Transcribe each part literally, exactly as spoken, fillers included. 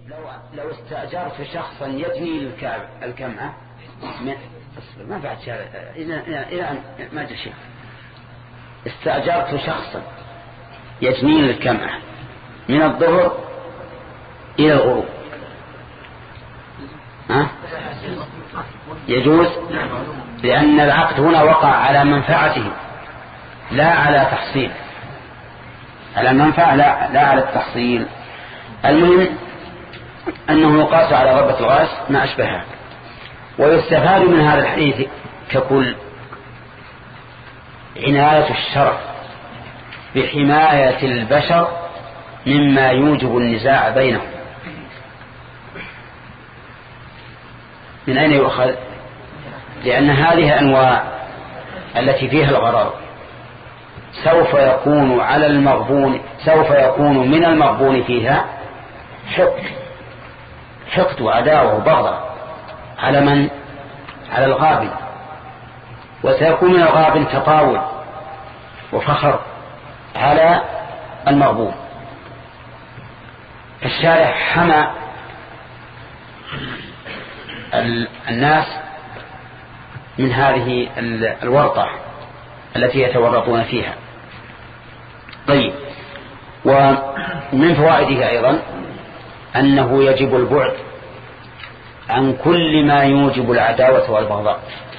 لو لو استأجرت شخصا يجني الكمعة ما بعد شهر إلى إلى أن ما أدري شيء. استأجرت شخصا يجني الكمعة من الظهر إلى الغروب، ها؟ يجوز، لأن العقد هنا وقع على منفعته لا على تحصيل، على المنفعة لا, لا على التحصيل. المهم أنه يقاس على ضربة الغاز ما أشبهها. ويستفاد من هذا الحديث ككل عناية الشرع بحماية البشر مما يوجب النزاع بينهم. من أين يؤخذ؟ لأن هذه أنواع التي فيها الغرر سوف يكون على المغبون سوف يكون من المغبون فيها حقد حقد وعداوة وبغضة على من؟ على الغابن، وسيكون من الغابن تطاول وفخر على المغبون. الشارع حمى الناس من هذه الورطة التي يتورطون فيها. طيب، ومن فوائده أيضا أنه يجب البعد عن كل ما يوجب العداوة والبغضاء،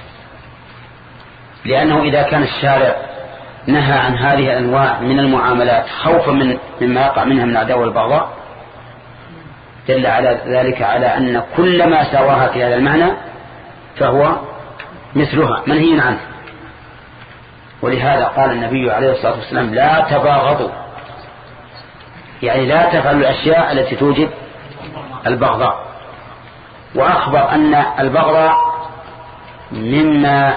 لأنه إذا كان الشارع نهى عن هذه الأنواع من المعاملات خوفا من مما يقع منها من العداوة والبغضاء، دل على ذلك على أن كل ما سواها في هذا المعنى فهو مثلها منهي عنه. ولهذا قال النبي عليه الصلاة والسلام لا تباغضوا، يعني لا تفعلوا الأشياء التي توجب البغضاء. وأخبر أن البغضاء مما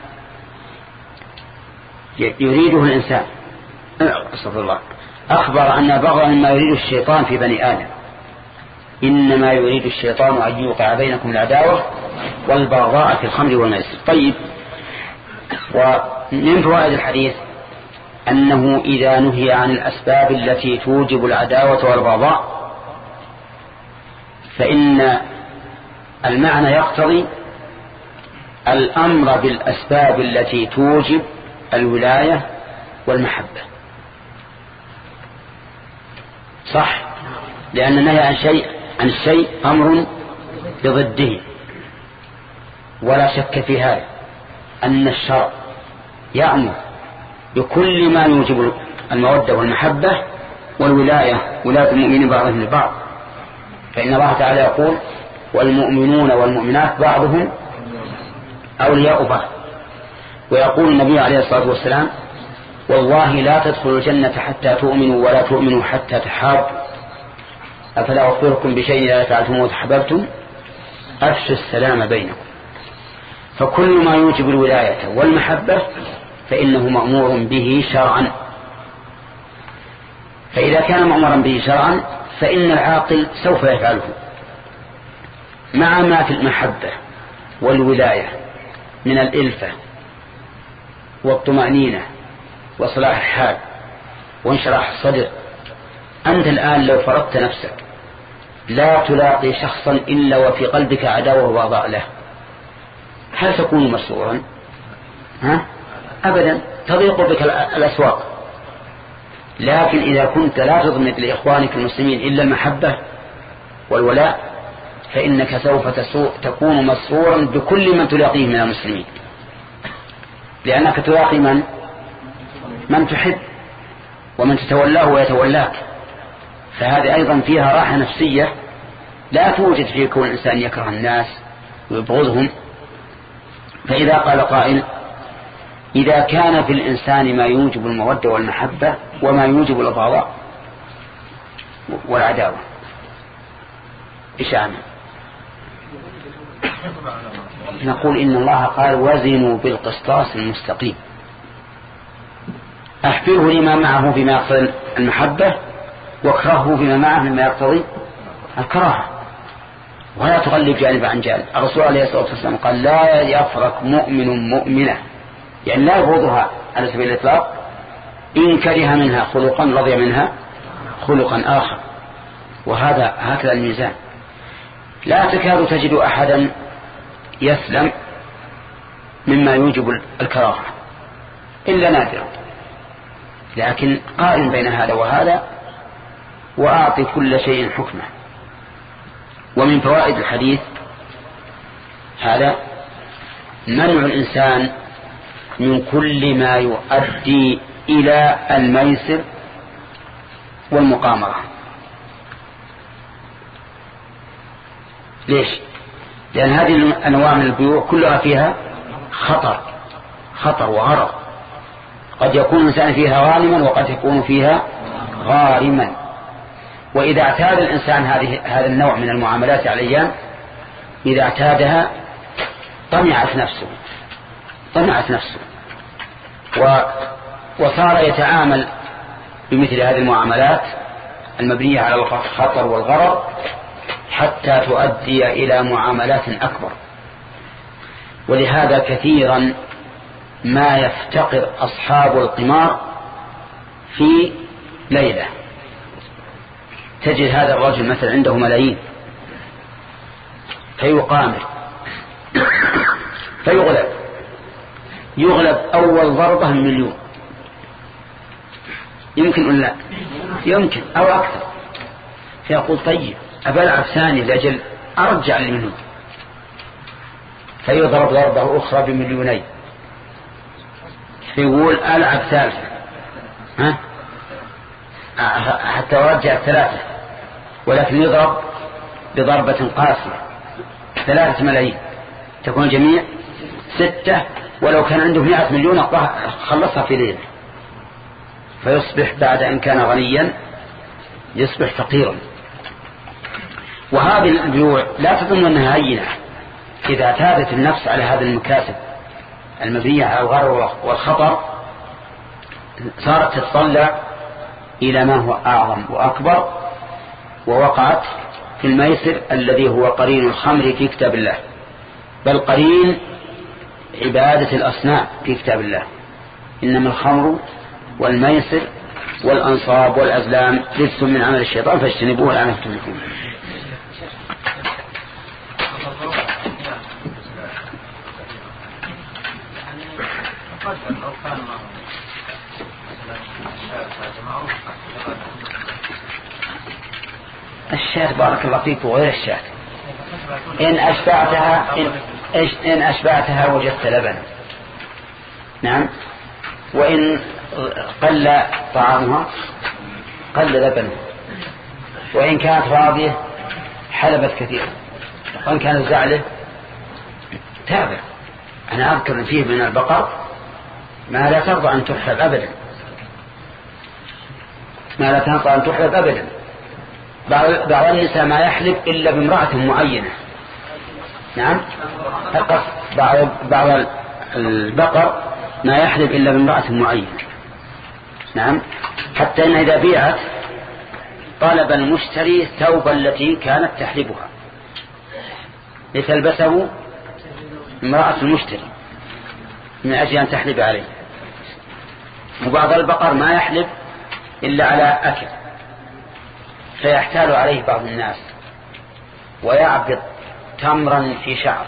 يريده الإنسان، استغفر الله، أخبر أن البغضاء مما يريد الشيطان في بني آدم، إنما يريد الشيطان أن يوقع بينكم العداوة والبغضاء في الخمر والميسر. طيب، ومن فوائد الحديث أنه إذا نهي عن الأسباب التي توجب العداوة والبغضاء فإن المعنى يقتضي الأمر بالأسباب التي توجب الولاية والمحبة، صح؟ لأن النهي عن شيء عن الشيء أمر بضده، ولا شك في هذا أن الشرع يأمر بكل ما يوجب المودة والمحبة والولاية، ولاية المؤمنين بعضهم لبعض. فإن الله تعالى يقول والمؤمنون والمؤمنات بعضهم أولياء بعض. ويقول النبي عليه الصلاة والسلام والله لا تدخلوا الجنة حتى تؤمنوا ولا تؤمنوا حتى تحابوا، أفلا أخبركم بشيء إذا فعلتموه وتحببتم أفشوا السلام بينكم. فكل ما يوجب الولاية والمحبة فإنه مأمور به شرعا. فإذا كان مأمورا به شرعا فإن العاقل سوف يفعله، مع ما في المحبة والولاية من الإلفة والطمأنينة وصلاح الحال وانشراح الصدر. أنت الآن لو فرضت نفسك لا تلاقي شخصا إلا وفي قلبك عداوة وبغضاء له، هل تكون مسرورا؟ ها؟ أبدا، تضيق بك الأسواق. لكن إذا كنت لا تضمن لإخوانك المسلمين إلا المحبة والولاء فإنك سوف تكون مسرورا بكل من تلاقيه من المسلمين، لأنك تلاقي من من تحب ومن تتولاه ويتولاك. فهذه أيضا فيها راحة نفسية لا توجد في كون الإنسان يكره الناس ويبغضهم. فإذا قال قائل إذا كان في الإنسان ما يوجب المودة والمحبة وما يوجب البغضاء والعداوة إيش عنه؟ نقول إن الله قال وزنوا بالقسطاس المستقيم. أحفره لما معه فيما يقتضي المحبة واكرهه فيما معه مما يقتضي الكراهة، ولا تغلب جانب عن جانب. الرسول عليه الصلاة والسلام قال لا يفرق مؤمن مؤمنة، يعني لا يبغضها على سبيل الإطلاق، إن كره منها خلقا رضي منها خلقا آخر. وهذا هكذا الميزان. لا تكاد تجد أحدا يسلم مما يوجب الكراهة إلا نادرا، لكن قارن بين هذا وهذا وأعطي كل شيء حكمه. ومن فوائد الحديث هذا منع الإنسان من كل ما يؤدي إلى الميسر والمقامرة. ليش؟ لأن هذه الأنواع من البيوع كلها فيها خطر خطر وغرر، قد يكون الإنسان فيها غانما وقد يكون فيها غارما. وإذا اعتاد الإنسان هذه هذا النوع من المعاملات على الأيام، إذا اعتادها طمعت نفسه طمعت نفسه و وصار يتعامل بمثل هذه المعاملات المبنية على الخطر والغرر حتى تؤدي إلى معاملات أكبر. ولهذا كثيرا ما يفتقر أصحاب القمار في ليلة. تجد هذا الرجل مثلا عنده ملايين فيقامر فيغلب يغلب أول ضربة من مليون، يمكن ولا لا؟ يمكن أو أكثر. فيقول طيب أبلعب ثاني لأجل أرجع لي منه، فيضرب ضربة أخرى بمليونين، فيقول ألعب ثالثة ها حتى أرجع ثلاثة، ولكن يضرب بضربة قاسية ثلاثة ملايين، تكون الجميع ستة، ولو كان عنده مئة مليون خلصها في ليلة، فيصبح بعد أن كان غنيا يصبح فقيرا. وهذه البيوع لا تظن أنها هينة، إذا اعتادت النفس على هذه المكاسب المبنية على الغرر والخطر صارت تتطلع إلى ما هو أعظم وأكبر، ووقعت في الميسر الذي هو قرين الخمر في كتاب الله، بل قرين عبادة الأصنام في كتاب الله. إنما الخمر والميسر والأنصاب والأزلام رجس من عمل الشيطان فاجتنبوه لعنكم تفلحون. الشاة بارك الله فيك وغير الشاة إن أشبعتها إن, إن أشبعتها وجدت لبنا، نعم، وإن قل طعامها قل لبنها، وإن كانت راضية حلبت كثيرا، وإن كانت زعله تابع. أنا أذكر فيه من البقر ما لا ترضى أن تحلب أبدا، ما لا ترضى أن تحلب أبدا. بعض النساء ما يحلب إلا بامرأة معينة، نعم، بعض بعض البقر ما يحلب إلا بامرأة معينة، نعم، حتى إن إذا بيعت طلب المشتري ثوبا التي كانت تحلبها لتلبسه امرأة المشتري من أجل أن تحلب عليه. وبعض البقر ما يحلب إلا على أكل، فيحتال عليه بعض الناس ويعبط تمرا في شعر،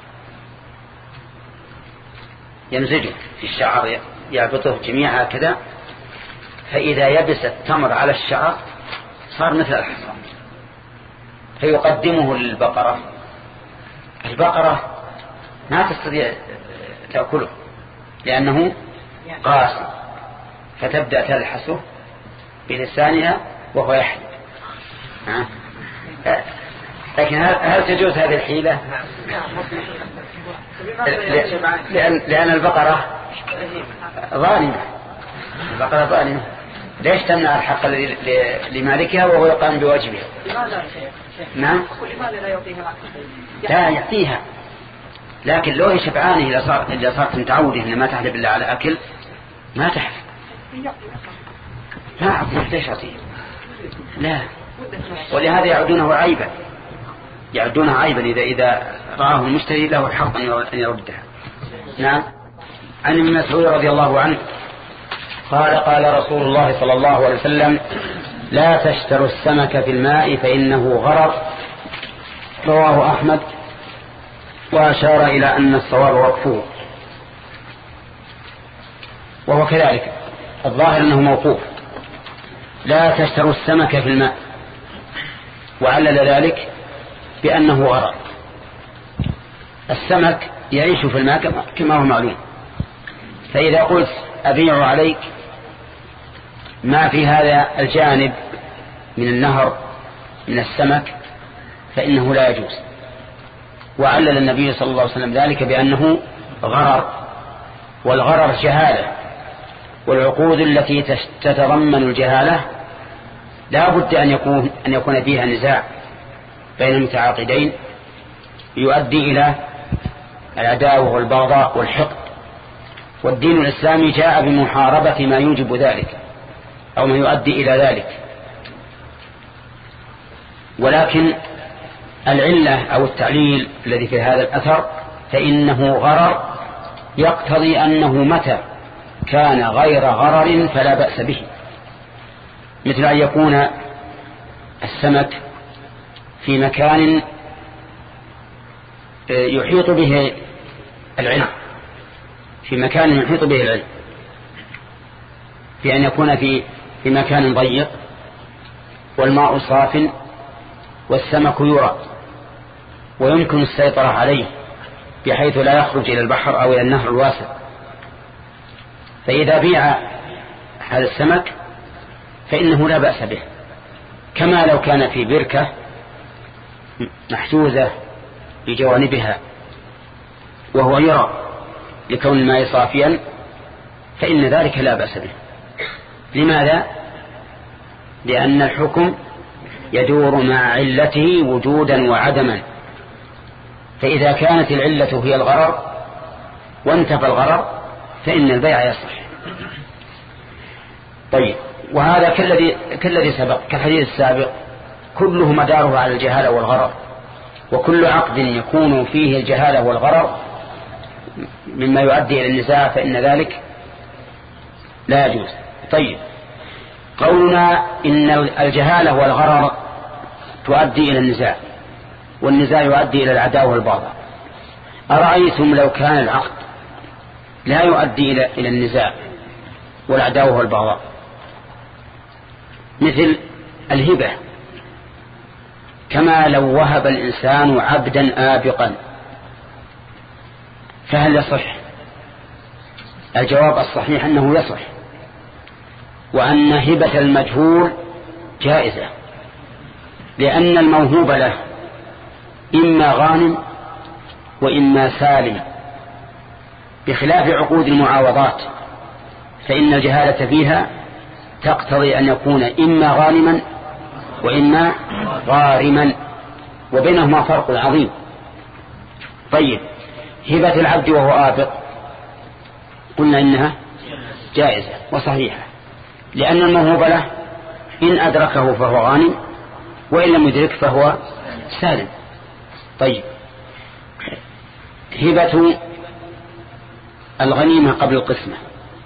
يمزجه في الشعر يعبطه جميعا كذا، فإذا يبس التمر على الشعر صار مثل الحصى، فيقدمه للبقرة. البقرة ما تستطيع تأكله لأنه قاسي، فتبدأ تلحسه بلسانها وهو يحلب. لكن هل تجوز هذه الحيلة؟ لأن, لأن البقرة ظالمة، البقرة ظالمة، ليش تمنع الحق لمالكها وهو يقام بواجبها؟ نعم، لا يعطيها، لكن لو هي شبعانه إذا صار إذا صارت متعودة إن ما تحلب إلا على أكل ما تحلب، لا أعطيه، ليش أعطيه؟ لا، ولهذا يعدونه عيبا، يعدونه عيبا إذا إذا رآه المشتري له الحق أن يردها. نعم. عن ابن مسعود رضي الله عنه قال قال رسول الله صلى الله عليه وسلم لا تشتروا السمك في الماء فإنه غرر، رواه أحمد، وأشار إلى أن الصواب وقفه، وهو كذلك الظاهر أنه موقوف. لا تشتروا السمك في الماء، وعلل ذلك بأنه غرر. السمك يعيش في الماء كما هو معلوم، فإذا قلت أبيع عليك ما في هذا الجانب من النهر من السمك فإنه لا يجوز. وعلل النبي صلى الله عليه وسلم ذلك بأنه غرر، والغرر جهالة، والعقود التي تتضمن الجهالة لا بد أن يكون, أن يكون فيها نزاع بين المتعاقدين يؤدي إلى العداوة والبغضاء والحقد، والدين الإسلامي جاء بمحاربة ما يوجب ذلك أو ما يؤدي إلى ذلك. ولكن العلة أو التعليل الذي في هذا الأثر فإنه غرر يقتضي أنه متى كان غير غرر فلا بأس به، مثل أن يكون السمك في مكان يحيط به العلم، في مكان يحيط به العلم، في أن يكون في في مكان ضيق والماء صاف والسمك يرى ويمكن السيطرة عليه بحيث لا يخرج إلى البحر أو إلى النهر الواسع. فإذا بيع هذا السمك فإنه لا بأس به، كما لو كان في بركة محجوزة بجوانبها وهو يرى لكون الماء صافيا فإن ذلك لا بأس به. لماذا؟ لأن الحكم يدور مع علته وجودا وعدما، فإذا كانت العلة هي الغرر وانتفى الغرر فإن البيع يصح. طيب، وهذا كالذي كالذي سبق كالحديث السابق كله مداره على الجهالة والغرر، وكل عقد يكون فيه الجهالة والغرر مما يؤدي إلى النزاع فإن ذلك لا يجوز. طيب، قولنا إن الجهالة والغرر تؤدي إلى النزاع، والنزاع يؤدي إلى العداوة والبغضاء، أرأيتم لو كان العقد لا يؤدي إلى إلى النزاع والعداوة والبغضاء، مثل الهبة، كما لو وهب الإنسان عبدا آبقا فهل يصح؟ الجواب الصحيح أنه يصح، وأن هبة المجهول جائزة، لأن الموهوب له إما غانم وإما سالم، بخلاف عقود المعاوضات فإن الجهالة فيها تقتضي أن يكون إما غانما وإما غارما، وبينهما فرق عظيم. طيب، هبة العبد وهو آبق قلنا إنها جائزة وصحيحة، لأن الموهوب له إن أدركه فهو غانم وإن لم يدرك فهو سالم. طيب، هبة الغنيمة قبل القسمة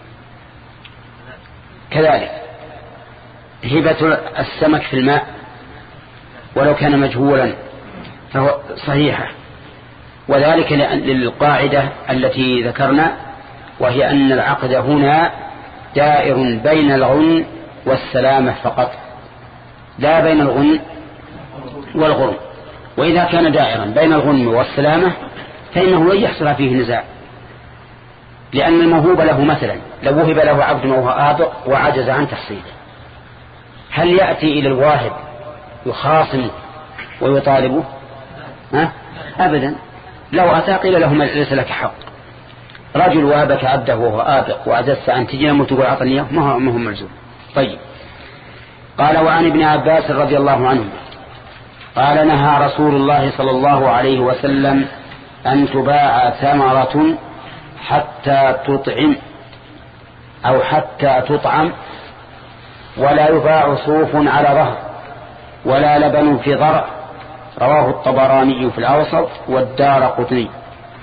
كذلك، هبة السمك في الماء ولو كان مجهولا فهو صحيحة، وذلك للقاعدة التي ذكرنا، وهي أن العقد هنا دائر بين الغن والسلامة فقط، لا بين الغن والغرم. وإذا كان دائرا بين الغن والسلامة فإنه لن يحصل فيه نزاع، لأن الموهوب له مثلا لو وهب له عبد وهو آبق وعجز عن تحصيله، هل يأتي إلى الواهب يخاصم ويطالبه؟ ها؟ أبدا. لو أتى قيل له ليس لك حق. رجل وهبك عبده وهو آبق وعجزت عن تجنم وتقول عطني ما هو ملزوم. طيب، قال وعن ابن عباس رضي الله عنه قال نهى رسول الله صلى الله عليه وسلم أن تباع ثمرة حتى تطعم أو حتى تطعم، ولا يباع صوف على ظهر ولا لبن في ضرع، رواه الطبراني في الأوسط والدار قطني.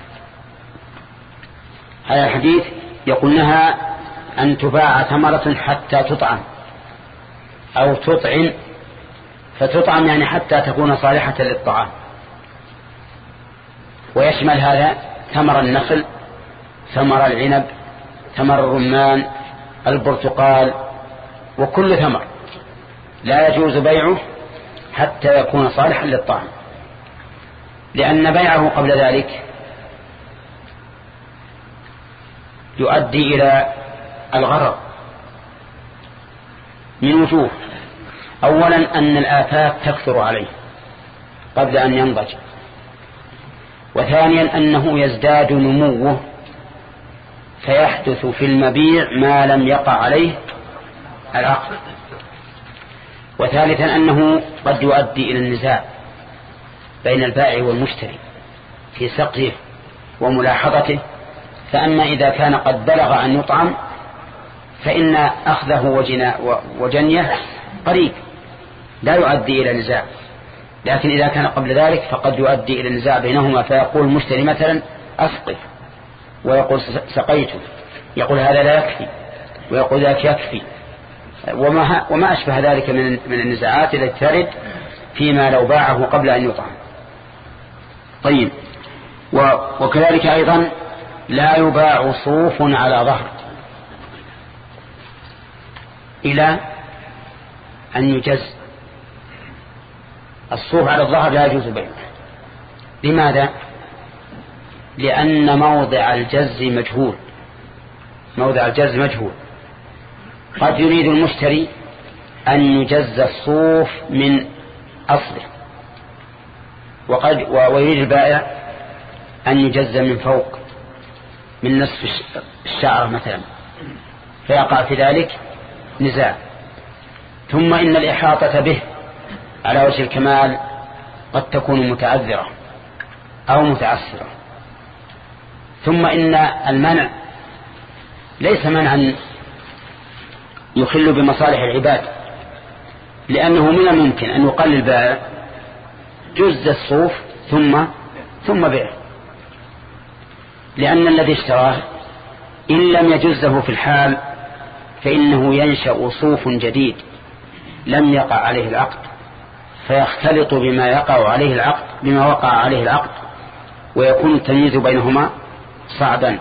هذا الحديث يقول نهى أن تباع ثمرة حتى تطعم، أو تطعم، فتطعم يعني حتى تكون صالحة للطعام، ويشمل هذا ثمر النخل، ثمر العنب، ثمر الرمان، البرتقال، وكل ثمر لا يجوز بيعه حتى يكون صالحا للطعام، لأن بيعه قبل ذلك يؤدي إلى الغرر من وجوه. أولا أن الآفات تكثر عليه قبل أن ينضج، وثانيا أنه يزداد نموه فيحدث في المبيع ما لم يقع عليه العقد، وثالثا أنه قد يؤدي إلى النزاع بين البائع والمشتري في سقيه وملاحظته. فأما إذا كان قد بلغ أن يطعم فإن أخذه وجنيه قريب لا يؤدي إلى نزاع، لكن إذا كان قبل ذلك فقد يؤدي إلى النزاع بينهما، فيقول المشتري مثلا أسقف، ويقول سقيته، يقول هذا لا يكفي، ويقول ذاك يكفي، وما, وما أشبه ذلك من, من النزاعات التي ترد فيما لو باعه قبل أن يطعم. طيب، وكذلك أيضا لا يباع صوف على ظهر إلى أن يجز. الصوف على الظهر لا يجوز بيعه. لماذا؟ لأن موضع الجز مجهول، موضع الجز مجهول. قد يريد المشتري أن يجز الصوف من أصله، وقد ويريد البائع أن يجز من فوق من نصف الشعرة مثلا، فيقع في ذلك نزاع. ثم إن الإحاطة به على وجه الكمال قد تكون متعذرة أو متعسرة. ثم إن المنع ليس منعا يخل بمصالح العباد، لأنه من الممكن أن يقل البائع جز الصوف ثم ثم بيعه، لأن الذي اشتراه إن لم يجزه في الحال فإنه ينشأ صوف جديد لم يقع عليه العقد، فيختلط بما يقع عليه العقد بما وقع عليه العقد، ويكون التمييز بينهما صعبا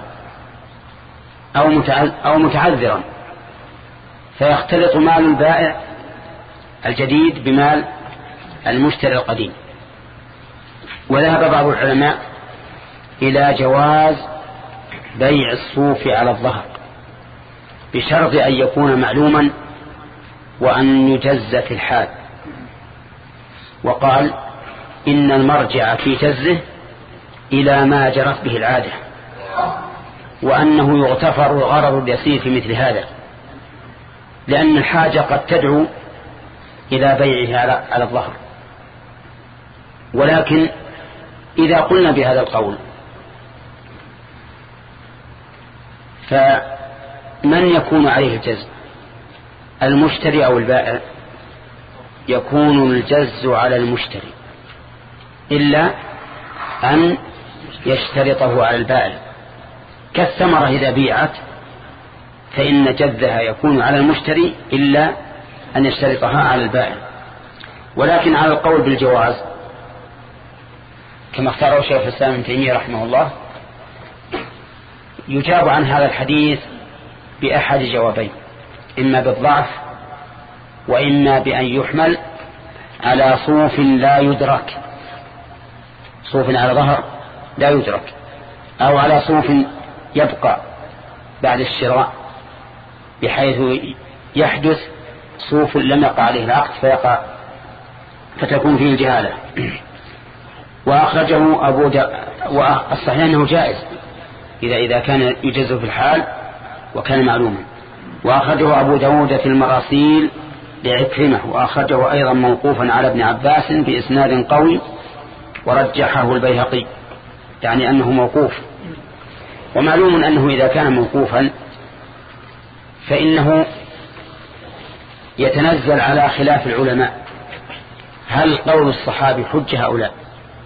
أو متعذرا، فيختلط مال البائع الجديد بمال المشتري القديم. وذهب بعض العلماء إلى جواز بيع الصوف على الظهر بشرط أن يكون معلوما وأن يجز في الحال، وقال إن المرجع في جزه إلى ما جرت به العادة، وأنه يغتفر الغرض اليسير في مثل هذا، لأن الحاجة قد تدعو إلى بيعه على الظهر. ولكن إذا قلنا بهذا القول فمن يكون عليه الجز، المشتري أو البائع؟ يكون الجز على المشتري إلا أن يشترطه على البائع، كالثمرة إذا بيعت فإن جذها يكون على المشتري إلا أن يشترطها على البائع. ولكن على القول بالجواز كما اختاره شيخ الإسلام ابن تيمية رحمه الله يجاب عن هذا الحديث بأحد جوابين، إما بالضعف وإما بأن يحمل على صوف لا يدرك، صوف على ظهر لا يدرك، أو على صوف يبقى بعد الشراء بحيث يحدث صوف لم يقع عليه العقد فيقع فتكون فيه الجهالة. وأخرجه أبو دا والصحيح أنه جائز إذا إذا كان يجز في الحال وكان معلوما. وأخرجه أبو داود في المراسيل لعكرمة، وأخرجه أيضا موقوفا على ابن عباس بإسناد قوي ورجحه البيهقي، يعني أنه موقوف. ومعلوم أنه إذا كان موقوفا فإنه يتنزل على خلاف العلماء، هل قول الصحابي حجة أو لا؟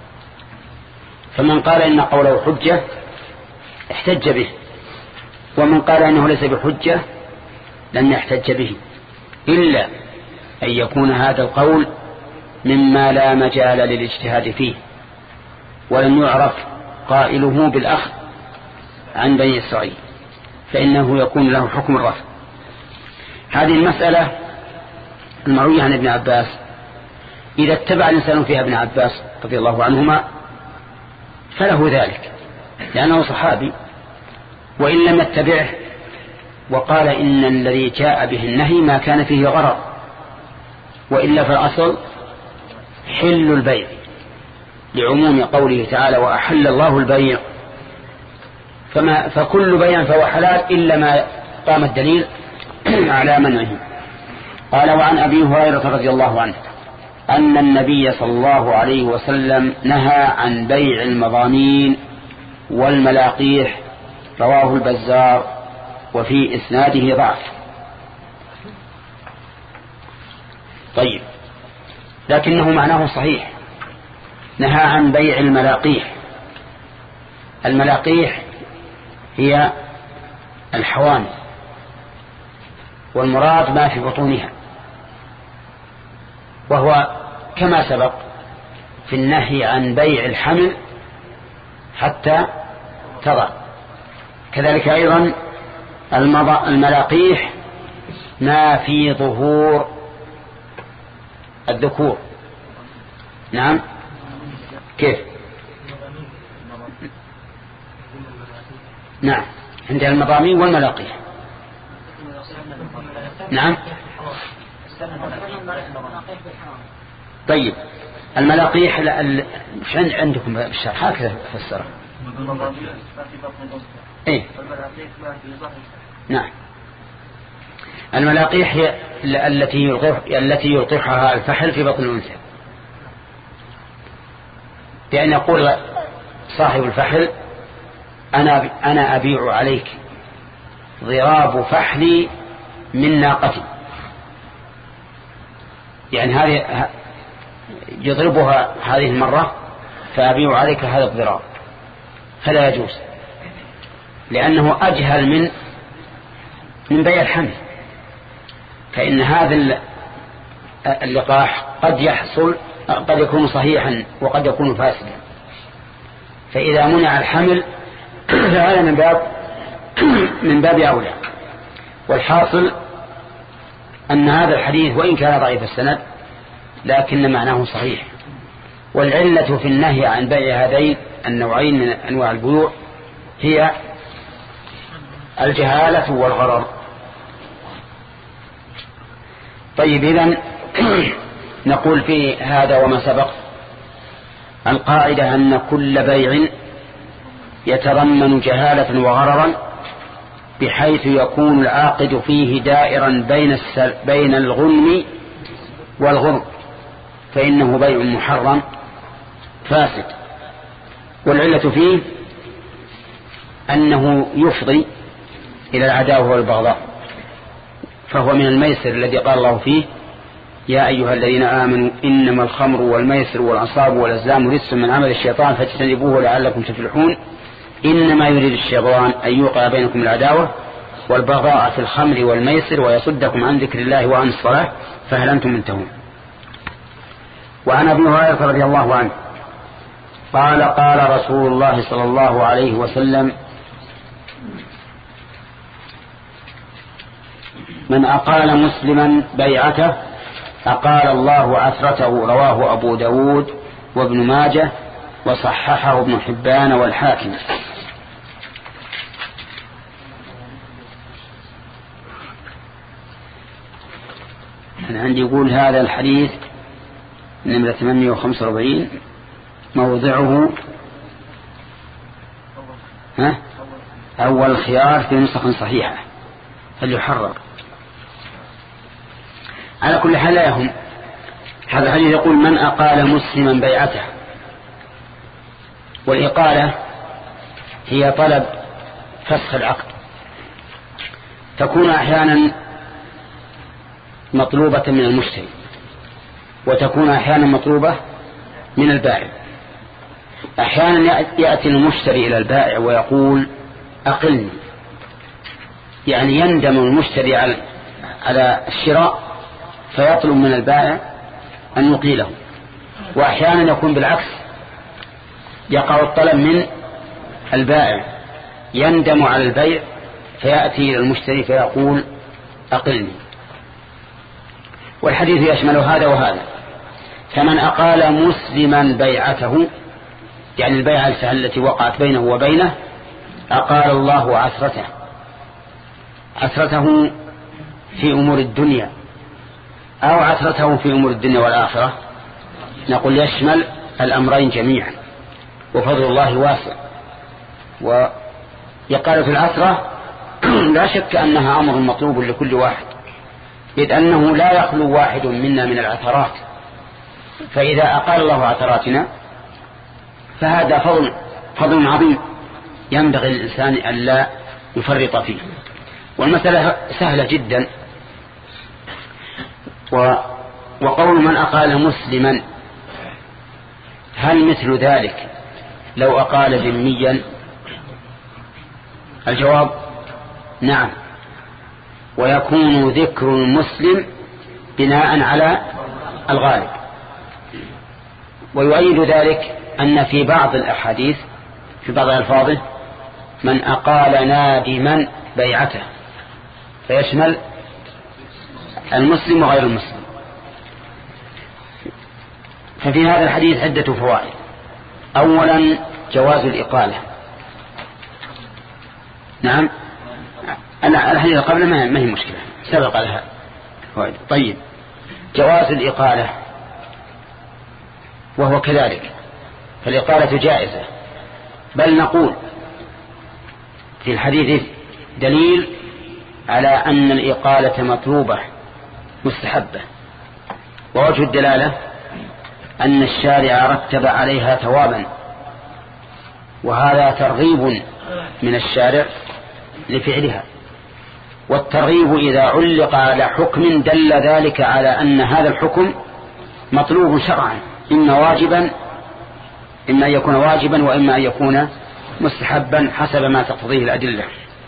فمن قال إن قوله حجة احتج به، ومن قال إنه ليس بحجة لم يحتج به، إلا أن يكون هذا القول مما لا مجال للاجتهاد فيه ولم يعرف قائله بالأخذ عن بني إسرائيل، فإنه يكون له حكم الرفع. هذه المسألة المروية عن ابن عباس إذا اتبع الإنسان فيها ابن عباس رضي الله عنهما فله ذلك لأنه صحابي، وإن لم يتبعه وقال إن الذي جاء به النهي ما كان فيه غرض، وإلا فالأصل حل البيع لعموم قوله تعالى وأحل الله البيع، فما فكل بيع فهو حلال إلا ما قام الدليل على منعه. قال وعن أبي هريرة رضي الله عنه أن النبي صلى الله عليه وسلم نهى عن بيع المضامين والملاقيح، رواه البزار وفي إسناده ضعف. طيب، لكنه معناه صحيح، نهى عن بيع الملاقيح. الملاقيح هي الحوامل، والمراد ما في بطونها، وهو كما سبق في النهي عن بيع الحمل حتى تضع، كذلك أيضا الملاقيح ما في ظهور الذكور. نعم، كيف؟ نعم، عندها المضامين والملاقيح. نعم. طيب، الملاقيح مش عندكم بالشرح هكذا فسره. ايه، نعم. الملاقيح هي التي يلقح التي يلقحها الفحل في بطن الأنثى، بأن يقول صاحب الفحل أنا أنا أبيع عليك ضراب فحلي من ناقتي، يعني هذه يضربها هذه المرة فأبيع عليك هذا الضراب، فلا يجوز، لأنه أجهل من من بيع الحمل. فإن هذا اللقاح قد يحصل قد يكون صحيحا وقد يكون فاسدا، فإذا منع الحمل فهذا من باب من باب أولى. والحاصل أن هذا الحديث وإن كان ضعيف السند لكن معناه صحيح. والعلة في النهي عن بيع هذين النوعين من أنواع البيوع هي الجهالة والغرر. طيب، إذن نقول في هذا وما سبق القاعدة أن كل بيع يتضمن جهالة وغررا بحيث يكون العاقد فيه دائرا بين بين الغنم والغرم، فإنه بيع محرم فاسد. والعلة فيه أنه يفضي إلى العداوة والبغضاء، فهو من الميسر الذي قال الله فيه يا أيها الذين آمنوا إنما الخمر والميسر والأنصاب والأزلام رجس من عمل الشيطان فاجتنبوه لعلكم تفلحون إنما يريد الشيطان أن يوقع بينكم العداوة والبغضاء في الخمر والميسر ويصدكم عن ذكر الله وعن الصلاة فهل أنتم منتهون. وعن أبي هريرة رضي الله عنه قال قال رسول الله صلى الله عليه وسلم من أقال مسلما بيعته أقال الله عثرته، رواه أبو داود وابن ماجه وصححه ابن حبان والحاكم. أنا عندي يقول هذا الحديث نمرة ثمانمائة وخمسة وأربعين موضعه ها أول خيار في نسخ صحيحة فليحرر. على كل حال لا يهم، هذا الحديث يقول من أقال مسلما بيعته، والإقالة هي طلب فسخ العقد، تكون أحيانا مطلوبة من المشتري وتكون أحيانا مطلوبة من البائع. أحيانا يأتي المشتري إلى البائع ويقول أقلني، يعني يندم المشتري على الشراء فيطلب من البائع أن يقيله. وأحيانا يكون بالعكس، يقع الطلب من البائع يندم على البيع فيأتي إلى المشتري فيقول أقلني. والحديث يشمل هذا وهذا. فمن أقال مسلما بيعته، يعني البيعة التي وقعت بينه وبينه، أقال الله عثرته عثرته في أمور الدنيا أو عثرته في أمور الدنيا والآخرة، نقول يشمل الأمرين جميعا، وفضل الله واسع. ويقال في العثرة لا شك أنها أمر مطلوب لكل واحد، إذ أنه لا يخلو واحد منا من العثرات، فإذا أقال الله عثراتنا فهذا فضل فضل عظيم ينبغي للإنسان أن لا يفرط فيه. والمسألة سهلة جدا. وقول من أقال مسلما، هل مثل ذلك لو أقال ذميا؟ الجواب نعم، ويكون ذكر المسلم بناء على الغالب. ويؤيد ذلك أن في بعض الأحاديث في بعض ألفاظه من أقال نادما بيعته، فيشمل المسلم وغير المسلم. ففي هذا الحديث عدة فوائد. أولا جواز الإقالة. نعم، الحديث قبل ما هي مشكلة، سبق لها فوائد. طيب، جواز الإقالة وهو كذلك، فالإقالة جائزة، بل نقول في الحديث دليل على أن الإقالة مطلوبة مستحبة. ووجه الدلالة أن الشارع رتب عليها ثوابا، وهذا ترغيب من الشارع لفعلها. والترغيب إذا علق على حكم دل ذلك على أن هذا الحكم مطلوب شرعا، إما واجبا إما أن يكون واجبا وإما أن يكون مستحبا حسب ما تقتضيه الأدلة.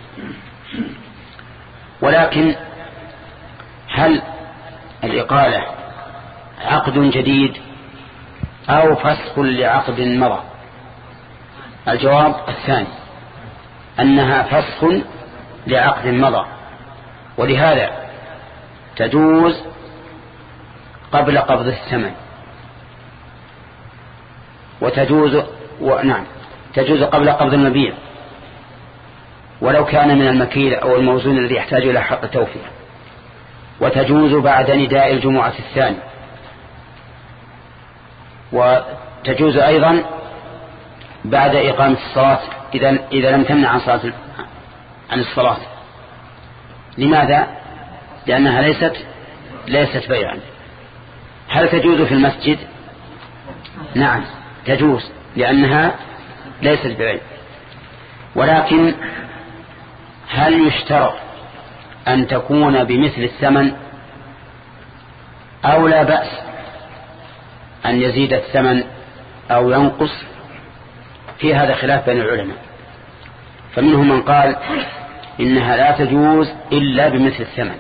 ولكن هل الإقالة عقد جديد أو فسخ لعقد مضى؟ الجواب الثاني، أنها فسخ لعقد مضى، ولهذا تجوز قبل قبض الثمن، وتجوز ونعم تجوز قبل قبض المبيع ولو كان من المكيل أو الموزون الذي يحتاج إلى حق توفية، وتجوز بعد نداء الجمعة الثاني، وتجوز أيضا بعد إقامة الصلاة إذا إذا لم تمنع عن صلاة عن الصلاة. لماذا؟ لأنها ليست ليست بيعا. هل تجوز في المسجد؟ نعم تجوز، لأنها ليست بيع. ولكن هل يشترط أن تكون بمثل الثمن أو لا بأس أن يزيد الثمن أو ينقص؟ في هذا خلاف بين العلماء، فمنهم من قال إنها لا تجوز إلا بمثل الثمن،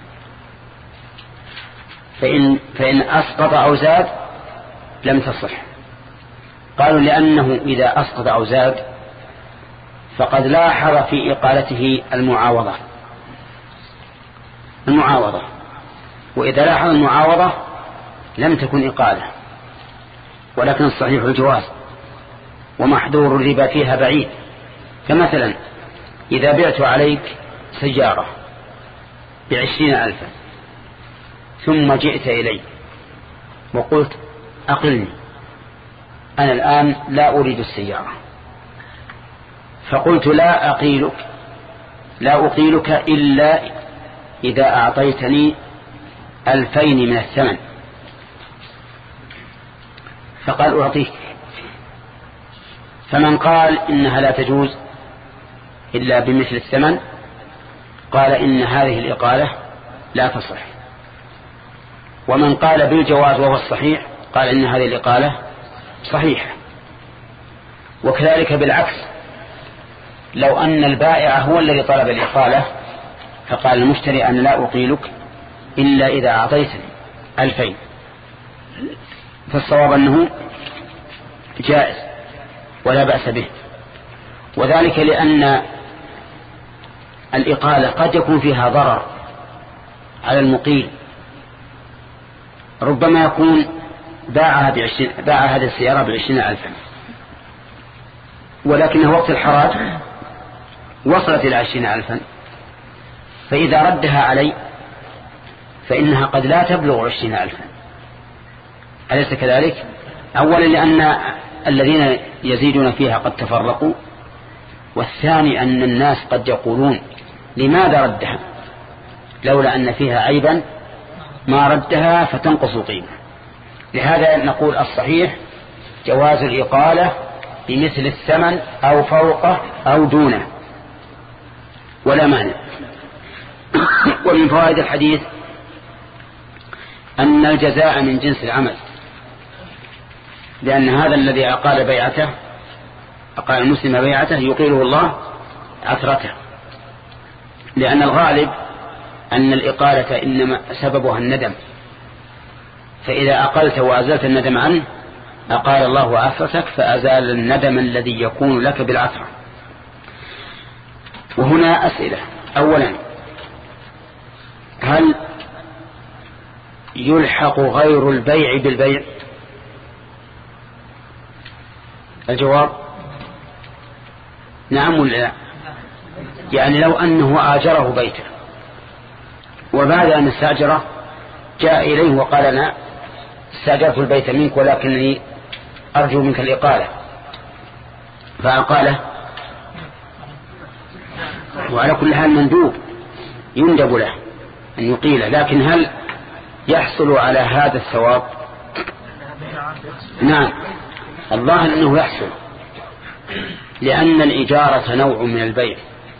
فإن, فإن أسقط أو زاد لم تصح. قالوا لأنه إذا أسقط أو زاد فقد لاحظ في إقالته المعاوضة المعاوضة وإذا لاحظ المعاوضة لم تكن إقالة، ولكن الصحيح الجواز، ومحذور الربا فيها بعيد. فمثلا إذا بعت عليك سيارة بعشرين ألفا ثم جئت إلي وقلت أقلني، أنا الآن لا أريد السيارة، فقلت لا أقيلك لا أقيلك إلا إذا أعطيتني ألفين من الثمن، فقال أعطيك. فمن قال إنها لا تجوز إلا بمثل الثمن قال إن هذه الإقالة لا تصح. ومن قال بالجواز وهو الصحيح قال إن هذه الإقالة صحيحة. وكذلك بالعكس، لو أن البائع هو الذي طلب الإقالة فقال المشتري أنا لا أقيلك إلا إذا أعطيتني، ألفين، فالصواب أنه جائز ولا بأس به، وذلك لأن الإقالة قد يكون فيها ضرر على المقيل، ربما يكون باعها بعشرين باع هذه السيارة بعشرين ألفا، ولكنه وقت الحراج وصلت إلى عشرين ألفا، فإذا ردها علي فإنها قد لا تبلغ عشرين ألفا، أليس كذلك؟ أولا لأن الذين يزيدون فيها قد تفرقوا، والثاني أن الناس قد يقولون لماذا ردها لولا أن فيها عيبا ما ردها فتنقص القيمة. لهذا نقول الصحيح جواز الإقالة بمثل الثمن أو فوقه أو دونه ولا مانع. ومن فوائد الحديث أن الجزاء من جنس العمل، لأن هذا الذي أقال بيعته أقال المسلم بيعته يقيله الله عثرته، لأن الغالب أن الإقالة إنما سببها الندم، فإذا أقلت وأزلت الندم عنه أقال الله عثرتك فأزال الندم الذي يكون لك بالعثرة. وهنا أسئلة. أولا، هل يلحق غير البيع بالبيع؟ الجواب نعم ولا لا؟ يعني لو أنه آجره بيته وبعد أن استأجره جاء إليه وقال أنا استأجرت البيت منك ولكنني أرجو منك الإقالة، فأقاله، وعلى كل حال مندوب يندب له أن يقيله، لكن هل يحصل على هذا الثواب؟ نعم، الظاهر أنه يحصل، لأن الإجارة نوع من البيع،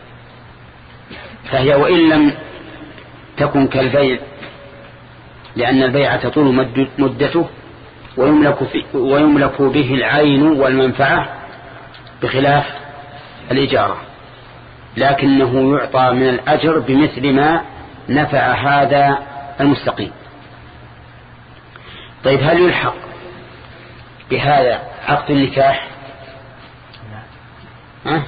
فهي وإن لم تكن كالبيع، لأن البيع تطول مدته ويملك, ويملك به العين والمنفعة بخلاف الإجارة، لكنه يعطى من الأجر بمثل ما نفع هذا المستقيم. طيب، هل يلحق بهذا عقد النكاح؟ ها؟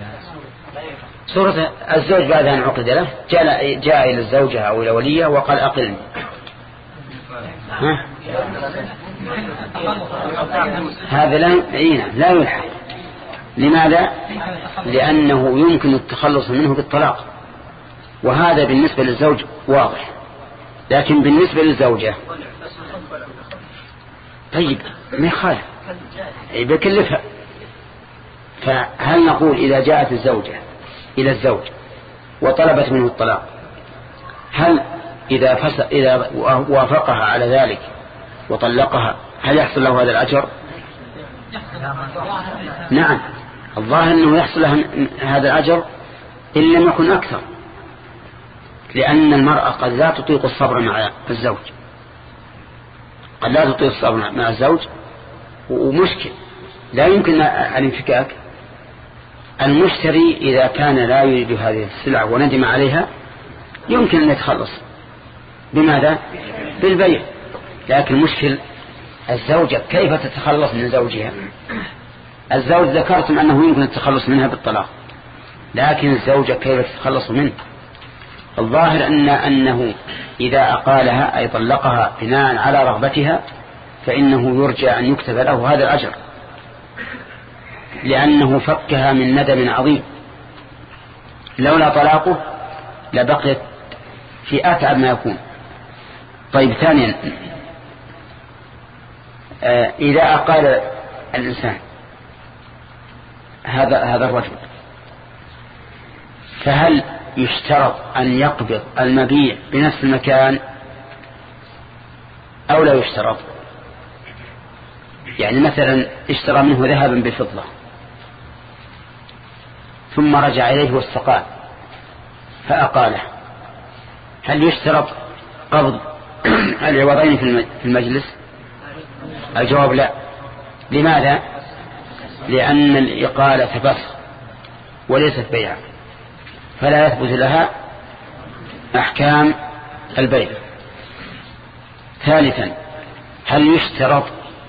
سورة الزوج بعد أن عقد له جاء, جاء إلى الزوجة أو إلى وليه وقال أقلني، ها؟ هذا لا لا يلحق. لماذا؟ لأنه يمكن التخلص منه بالطلاق، وهذا بالنسبة للزوج واضح، لكن بالنسبة للزوجة طيب ما يخالف بكلفها. فهل نقول إذا جاءت الزوجة إلى الزوج وطلبت منه الطلاق، هل إذا, فس... إذا وافقها على ذلك وطلقها هل يحصل له هذا الأجر؟ نعم، الظاهر أنه يحصل له هذا الأجر إن لم يكن أكثر، لأن المرأة قد لا تطيق الصبر مع الزوج، قد لا تطيق الصبر مع الزوج، ومشكل لا يمكن الانفكاك. المشتري إذا كان لا يريد هذه السلعة وندم عليها يمكن أن يتخلص بماذا؟ بالبيع، لكن مشكل الزوجة كيف تتخلص من زوجها؟ الزوج ذكرتم أنه يمكن التخلص منها بالطلاق، لكن الزوجة كيف تتخلص منه؟ الظاهر أن أنه إذا أقالها أي طلقها بناء على رغبتها فإنه يرجى أن يكتب له هذا الأجر، لأنه فكها من ندم عظيم، لولا طلاقه لبقيت في أتعب ما يكون. طيب، ثانيا، آه إذا أقال الإنسان هذا هذا الرجل، فهل يشترط أن يقبض المبيع بنفس المكان أو لا يشترط؟ يعني مثلا اشترى منه ذهبا بفضة ثم رجع إليه واستقال فأقاله، هل يشترط قبض العوضين في المجلس؟ الجواب لا. لماذا؟ لأن الإقالة فسخ وليست بيعا، فلا يثبت لها أحكام البيع. ثالثا، هل يشترط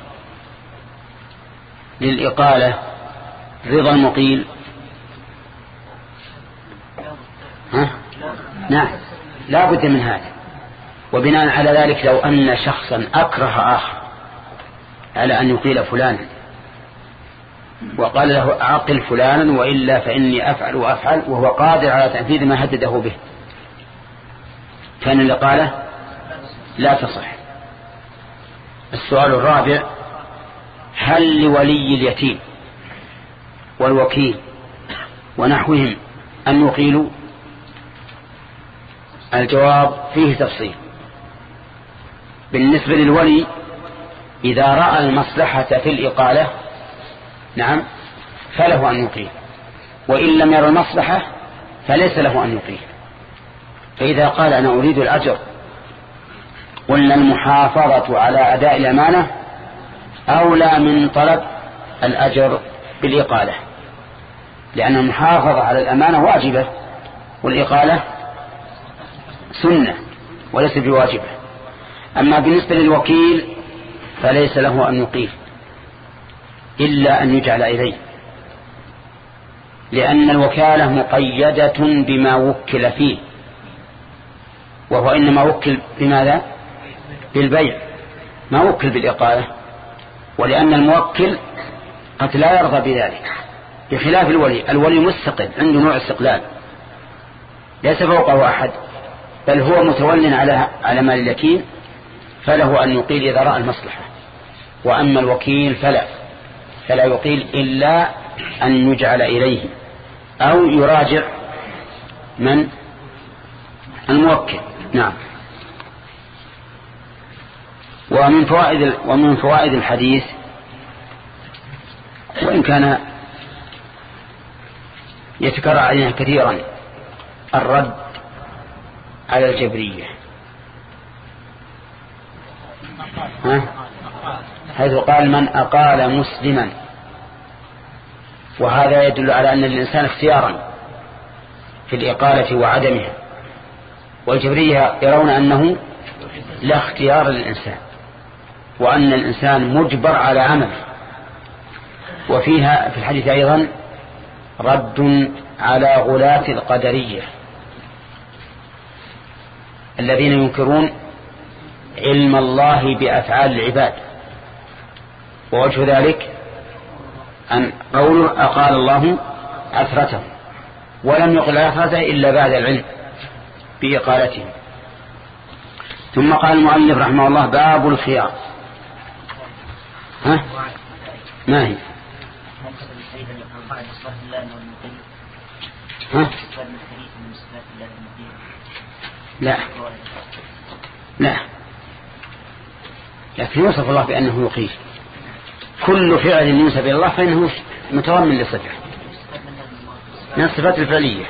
للإقالة رضا المقيل؟ ها؟ نعم، لا بد من هذا. وبناء على ذلك لو أن شخصا أكره آخر على أن يقيل فلانا وقال له أعقل فلانا وإلا فإني أفعل وأفعل، وهو قادر على تنفيذ ما هدده به، كان الإقالة لا تصح. السؤال الرابع، هل لولي اليتيم والوكيل ونحوهم أن يقيلوا؟ الجواب فيه تفصيل. بالنسبة للولي إذا رأى المصلحة في الإقالة نعم فله أن يقيل، وإن لم يرى المصلحة فليس له أن يقيل. فإذا قال أنا أريد الأجر، قلنا المحافظة على أداء الأمانة أولى من طلب الأجر بالإقالة، لأن المحافظة على الأمانة واجبة والإقالة سنة وليس بواجبة. أما بالنسبة للوكيل فليس له أن يقيل إلا أن يجعل إليه، لأن الوكالة مقيدة بما وكل فيه، وهو إنما وكل بماذا؟ بالبيع، ما وكل بالإقالة. ولأن الموكل قد لا يرضى بذلك، بخلاف الولي. الولي مستقل، عنده نوع استقلال، ليس فوقه أحد، بل هو متول على على مال اليتيم، فله أن يقيل إذا رأى المصلحة. وأما الوكيل فلا فلا يقيل إلا أن يجعل إليه أو يراجع من الموكل. نعم. ومن فوائد ومن فوائد الحديث، وإن كان يتكرر علينا كثيرا، الرد على الجبرية، ها؟ حيث قال من أقال مسلما، وهذا يدل على أن الإنسان اختيارا في الإقالة وعدمها، والجبرية يرون أنه لا اختيار للإنسان، وأن الإنسان مجبر على عمله. وفيها في الحديث أيضا رد على غلاة القدرية الذين ينكرون علم الله بأفعال العباد. ووجه ذلك أن قول أقال الله عثرته، ولم يقل عثرته إلا بعد العلم بإقالته. ثم قال المؤلف رحمه الله باب الخيار. ها؟ ما هي؟ ها؟ لا لا لكن يوصف الله بأنه يقيل. كل فعل ينسب إلى الله فإنه متضمن لصفة من الصفات الفعلية.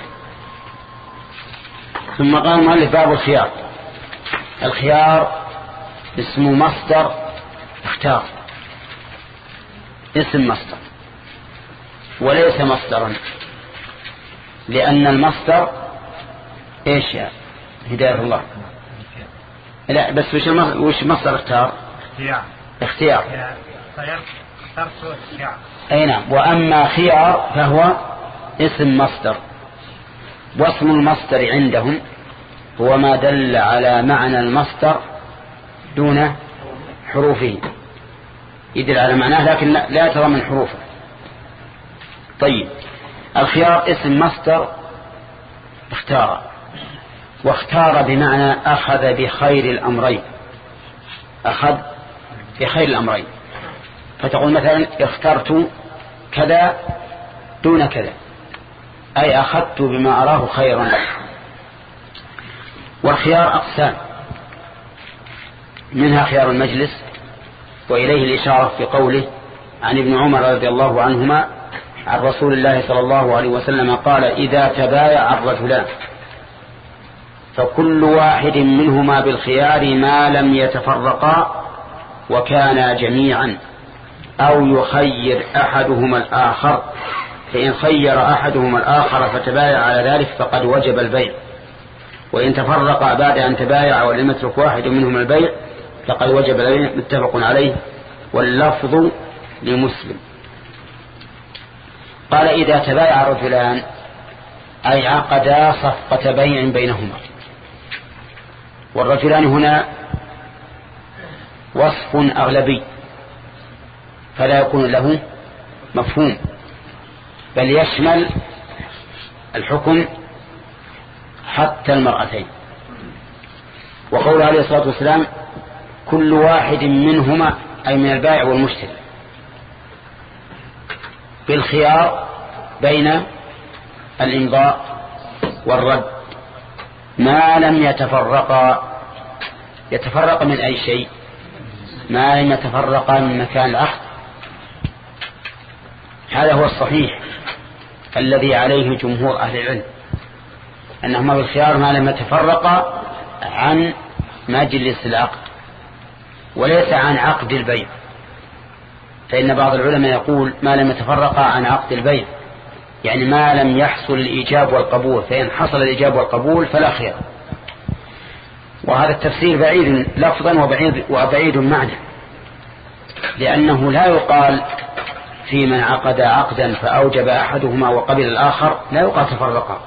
ثم قال المؤلف باب الخيار. الخيار اسم مصدر اختار، اسم مصدر وليس مصدرا، لأن المصدر ايش يا هداية الله؟ لا بس وش وش مصدر اختار؟ اختيار. اختيار. اي نعم. واما خيار فهو اسم مصدر، واسم المصدر عندهم هو ما دل على معنى المصدر دون حروفه، يدل على معناه لكن لا يتضمن حروفه. طيب، الخيار اسم مصدر اختار، واختار بمعنى أخذ بخير الأمرين، أخذ بخير الأمرين. فتقول مثلا اخترت كذا دون كذا، أي أخذت بما أراه خيرا لك. والخيار أقسام، منها خيار المجلس، وإليه الإشارة في قوله عن ابن عمر رضي الله عنهما عن رسول الله صلى الله عليه وسلم قال إذا تبايع الرجلان فكل واحد منهما بالخيار ما لم يتفرقا وكانا جميعا، أو يخير أحدهما الآخر، فإن خير أحدهما الآخر فتبايع على ذلك فقد وجب البيع، وإن تفرقا بعد أن تبايع ولم يترك واحد منهما البيع فقد وجب البيع متفق عليه واللفظ لمسلم. قال إذا تبايع رجلان أي عقدا صفقة بيع بينهما. والرجلان هنا وصف أغلبي فلا يكون له مفهوم، بل يشمل الحكم حتى المرأتين. وقول عليه الصلاة والسلام كل واحد منهما أي من البائع والمشتري بالخيار بين الإمضاء والرد ما لم يتفرقا. يتفرق من أي شيء؟ ما لم يتفرقا من مكان العقد. هذا هو الصحيح الذي عليه جمهور أهل العلم، أنهما بالخيار ما لم يتفرقا عن مجلس العقد وليس عن عقد البيع. فإن بعض العلماء يقول ما لم يتفرقا عن عقد البيع، يعني ما لم يحصل الإيجاب والقبول، فإن حصل الإيجاب والقبول فلا خيار. وهذا التفسير بعيد لفظا وبعيد, وبعيد معنى، لأنه لا يقال في من عقد عقدا فأوجب أحدهما وقبل الآخر لا يقال تفرقا.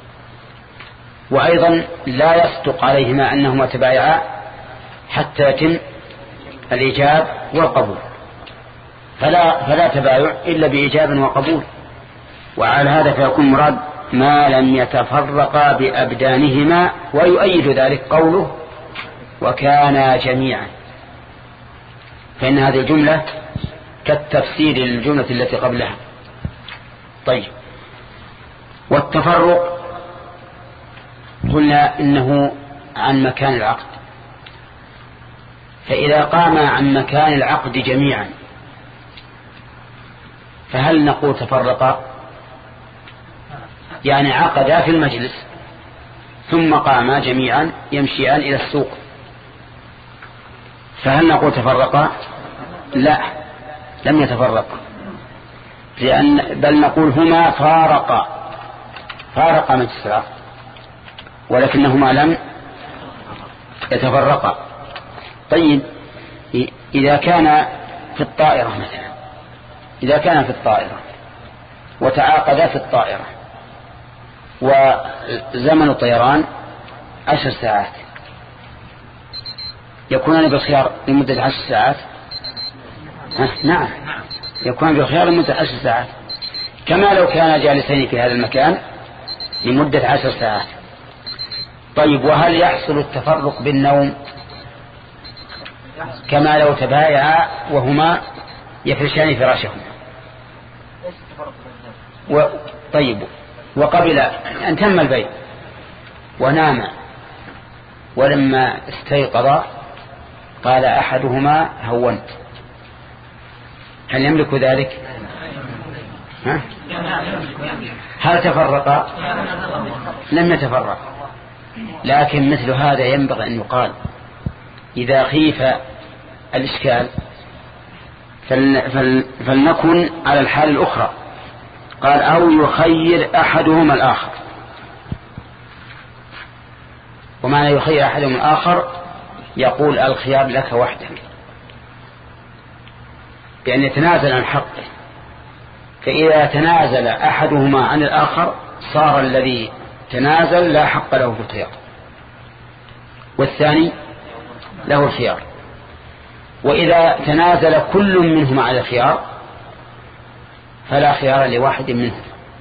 وأيضا لا يصدق عليهما أنهما تبايعا حتى يتم الإيجاب والقبول، فلا, فلا تبايع إلا بإيجاب وقبول. وعلى هذا فيكون مراد ما لم يتفرقا بأبدانهما، ويؤيد ذلك قوله وكانا جميعا، فإن هذه الجملة كالتفسير للجملة التي قبلها. طيب، والتفرق قلنا إنه عن مكان العقد، فإذا قام عن مكان العقد جميعا فهل نقول تفرقا؟ يعني عقدا في المجلس ثم قاما جميعا يمشيان إلى السوق، فهل نقول تفرقا؟ لا، لم يتفرقا، لأن بل نقول هما فارقا فارقا مجلس العقد ولكنهما لم يتفرقا. طيب، إذا كان في الطائرة مثلا، إذا كان في الطائرة وتعاقدا في الطائرة وزمن الطيران عشر ساعات، يكونان بالخيار لمدة عشر ساعات؟ نعم، يكون بالخيار لمدة عشر ساعات، كما لو كانا جالسين في هذا المكان لمدة عشر ساعات. طيب، وهل يحصل التفرق بالنوم كما لو تبايعا وهما يفرشان فراشهما؟ و... طيب، وقبل أن تم البيع ونام، ولما استيقظ قال أحدهما هونت، هل يملك ذلك؟ ها؟ هل تفرقا؟ لم يتفرق. لكن مثل هذا ينبغي أن يقال إذا خيف الإشكال فل... فل... فلنكن على الحال الأخرى. قال أو يخير أحدهما الآخر. ومعنى يخير أحدهما الآخر يقول الخيار لك وحدك، بأن يتنازل عن حقه، فإذا تنازل أحدهما عن الآخر صار الذي تنازل لا حق له في الخيار والثاني له الخيار. وإذا تنازل كل منهما على الخيار فلا خيار لواحد منهم،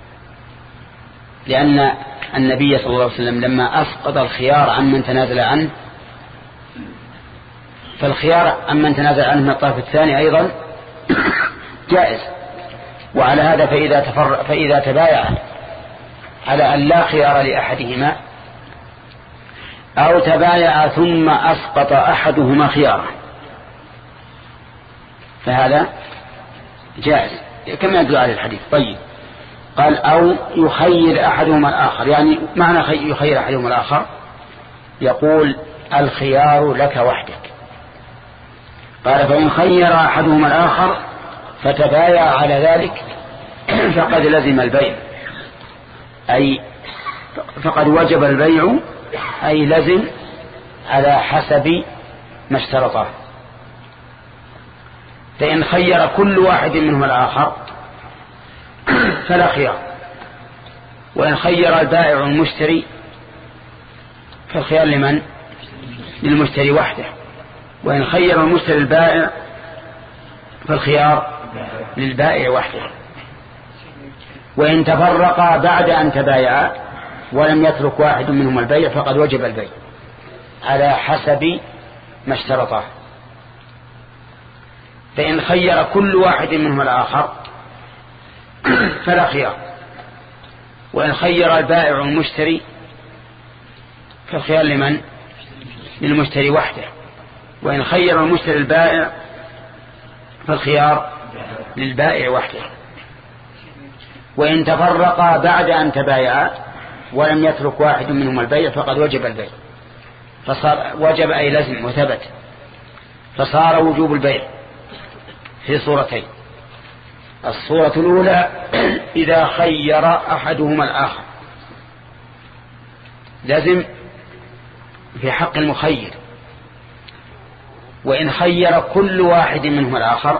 لأن النبي صلى الله عليه وسلم لما أسقط الخيار عن من تنازل عنه فالخيار عن من تنازل عنه من الطرف الثاني أيضا جائز. وعلى هذا فإذا, تفر... فإذا تبايع على أن لا خيار لأحدهما أو تبايع ثم أسقط أحدهما خياره فهذا جائز كما يدل على الحديث. طيب، قال أو يخير أحدهما الآخر، يعني معنى يخير أحدهما الآخر يقول الخيار لك وحدك. قال فإن خير أحدهما الآخر فتبايع على ذلك فقد لزم البيع، أي فقد وجب البيع، أي لزم على حسب ما اشترطه. فإن خير كل واحد منهما الآخر فلا خيار، وإن خير البائع المشتري فالخيار لمن؟ للمشتري وحده، وإن خير المشتري البائع فالخيار للبائع وحده. وإن تفرقا بعد أن تبايعا ولم يترك واحد منهما البيع فقد وجب البيع على حسب ما اشترطه. فإن خير كل واحد منهما الآخر فلا خيار، وإن خير البائع المشتري فالخيار لمن؟ للمشتري وحده، وإن خير المشتري البائع فالخيار للبائع وحده. وإن تفرقا بعد أن تبايعا ولم يترك واحد منهما البيع فقد وجب البيع، فصار وجب أي لزم وثبت، فصار وجوب البيع في صورتين. الصورة الأولى إذا خير أحدهما الآخر لازم في حق المخير، وإن خير كل واحد منهما الآخر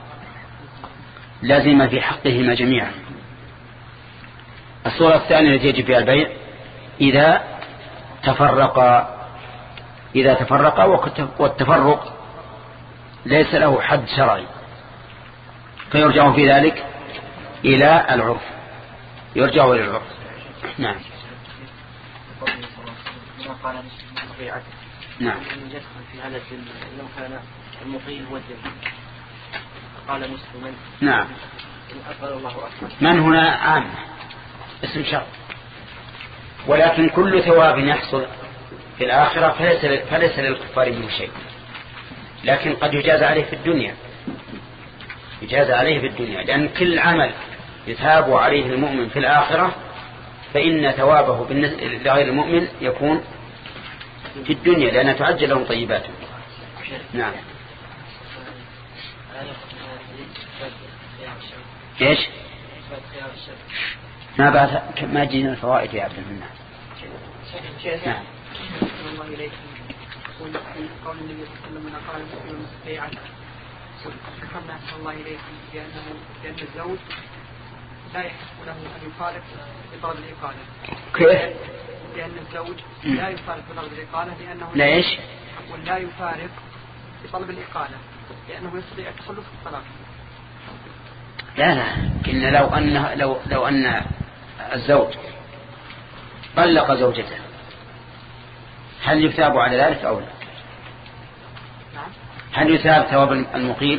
لازم في حقهما جميعا. الصورة الثانية التي يجب فيها البيع إذا تفرقا إذا تفرقا والتفرق ليس له حد شرعي، فيرجع في ذلك إلى العرف، يرجع إلى العرف. نعم. نعم. في هذا لو كان المقيم هو الذمة قال مسلما. نعم. الله أكبر. من هنا عام اسم شرط، ولكن كل ثواب يحصل في الآخرة فليس فليس للكفار منه شيء، لكن قد يجاز عليه في الدنيا، يجاز عليه في الدنيا، لأن كل عمل يثاب عليه المؤمن في الآخرة فإن ثوابه لغير المؤمن يكون في الدنيا، لأنها تعجل لهم طيباته. نعم. ايش؟ ما بعد ما جينا الفوائد يا عبد المنعم. نعم. الله إليكم قول النبي صلى الله عليه وسلم من قال مسلم بيعة ذكرنا الله إليكم بأنه بأن الزوج لا يحق له أن يخالف بطلب الإقالة. كيف؟ لأن الزوج لا يفارق بطلب الإقالة لأنه لا إيش؟ ولا يفارق بطلب الإقالة لأنه يستطيع التخلص من الطلاق. لا لا، إن لو أن لو لو أن الزوج طلق زوجته هل يثاب على ذلك أو لا؟ هل يثاب ثواب المقيل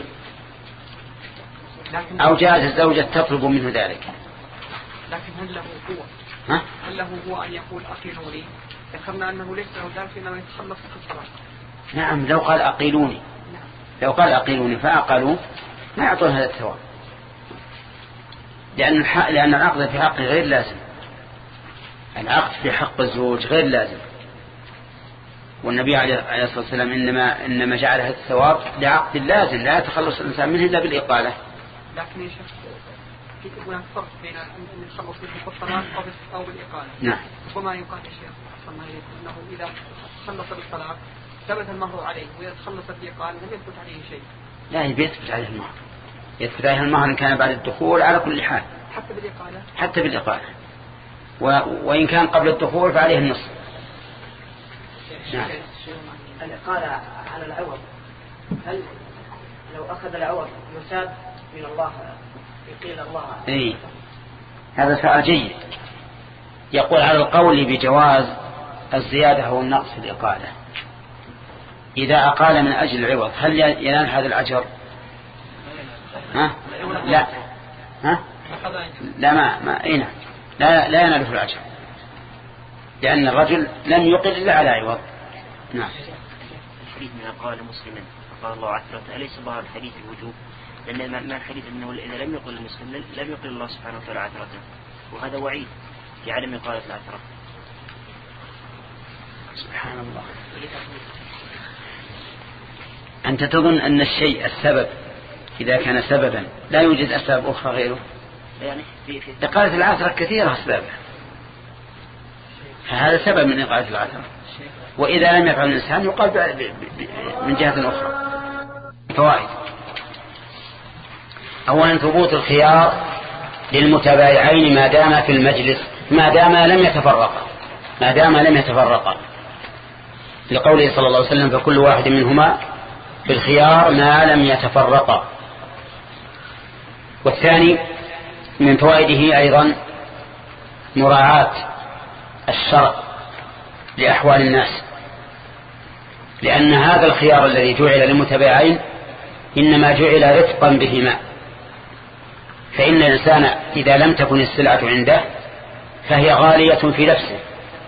أو جاز الزوجة تطلب منه ذلك؟ لكن هل له هو ها؟ هل له هو أن يقول أقيلوني؟ ذكرنا أنه ليس له ذلك إنما يتخلص في الصلاة. نعم، لو قال أقيلوني لو قال أقيلوني فأقلوا ما يعطون هذا الثواب، لأن الحق لأن العقد في حقه غير لازم، العقد في حق الزوج غير لازم، والنبي عليه الصلاة والسلام إنما إنما جعل هذا الثواب لعقد لازم لا يتخلص الإنسان منه إلا بالإقالة. لكن يا شيخ هناك فرق بين أن يتخلص منه بالطلاق أو بالإقالة. نعم. وما يقال يا شيخ أصلا أنه إذا تخلص بالطلاق ثبت المهر عليه وإذا تخلص بالإقالة لم يثبت عليه شيء. لا، يثبت عليه المهر، يثبت عليه المهر إن كان بعد الدخول على كل حال. حتى بالإقالة. حتى بالإقالة، و... وإن كان قبل الدخول فعليه النصف. نعم. الإقالة على العوض، هل لو أخذ العوض يساب من الله يقيل الله؟ إيه، هذا سؤال جيد. يقول على القول بجواز الزيادة أو النقص في الإقالة، إذا أقال من أجل العوض هل ينال هذا الأجر؟ ها؟ لا. ها؟ لا ما ما إيه لا لا يناله الأجر، لأن الرجل لم يقل إلا على عوض. نعم. الحديث من قال مسلما فقال الله عز وجل أليس ظاهر الحديث الوجوب؟ لأن ما الحديث أنه إذا لم يقل المسلم لم يقل الله سبحانه وتعالى عثرته، وهذا وعيد في عدم إقالة العثرة. سبحان الله. أنت تظن أن الشيء السبب إذا كان سببا لا يوجد أسباب أخرى غيره؟ يعني في في إقالة العثرة كثيرة أسبابها، فهذا سبب من إقالة العثرة. وإذا لم يفعل الإنسان يقال من جهة أخرى. فوائد: أولا ثبوت الخيار للمتبايعين ما دام في المجلس، ما دام لم يتفرقا، ما دام لم يتفرقا، لقوله صلى الله عليه وسلم: فكل واحد منهما بالخيار ما لم يتفرقا. والثاني من فوائده أيضا مراعاة الشرع لأحوال الناس، لأن هذا الخيار الذي جعل للمتبايعين إنما جعل رفقا بهما، فإن الإنسان إذا لم تكن السلعة عنده فهي غالية في نفسه،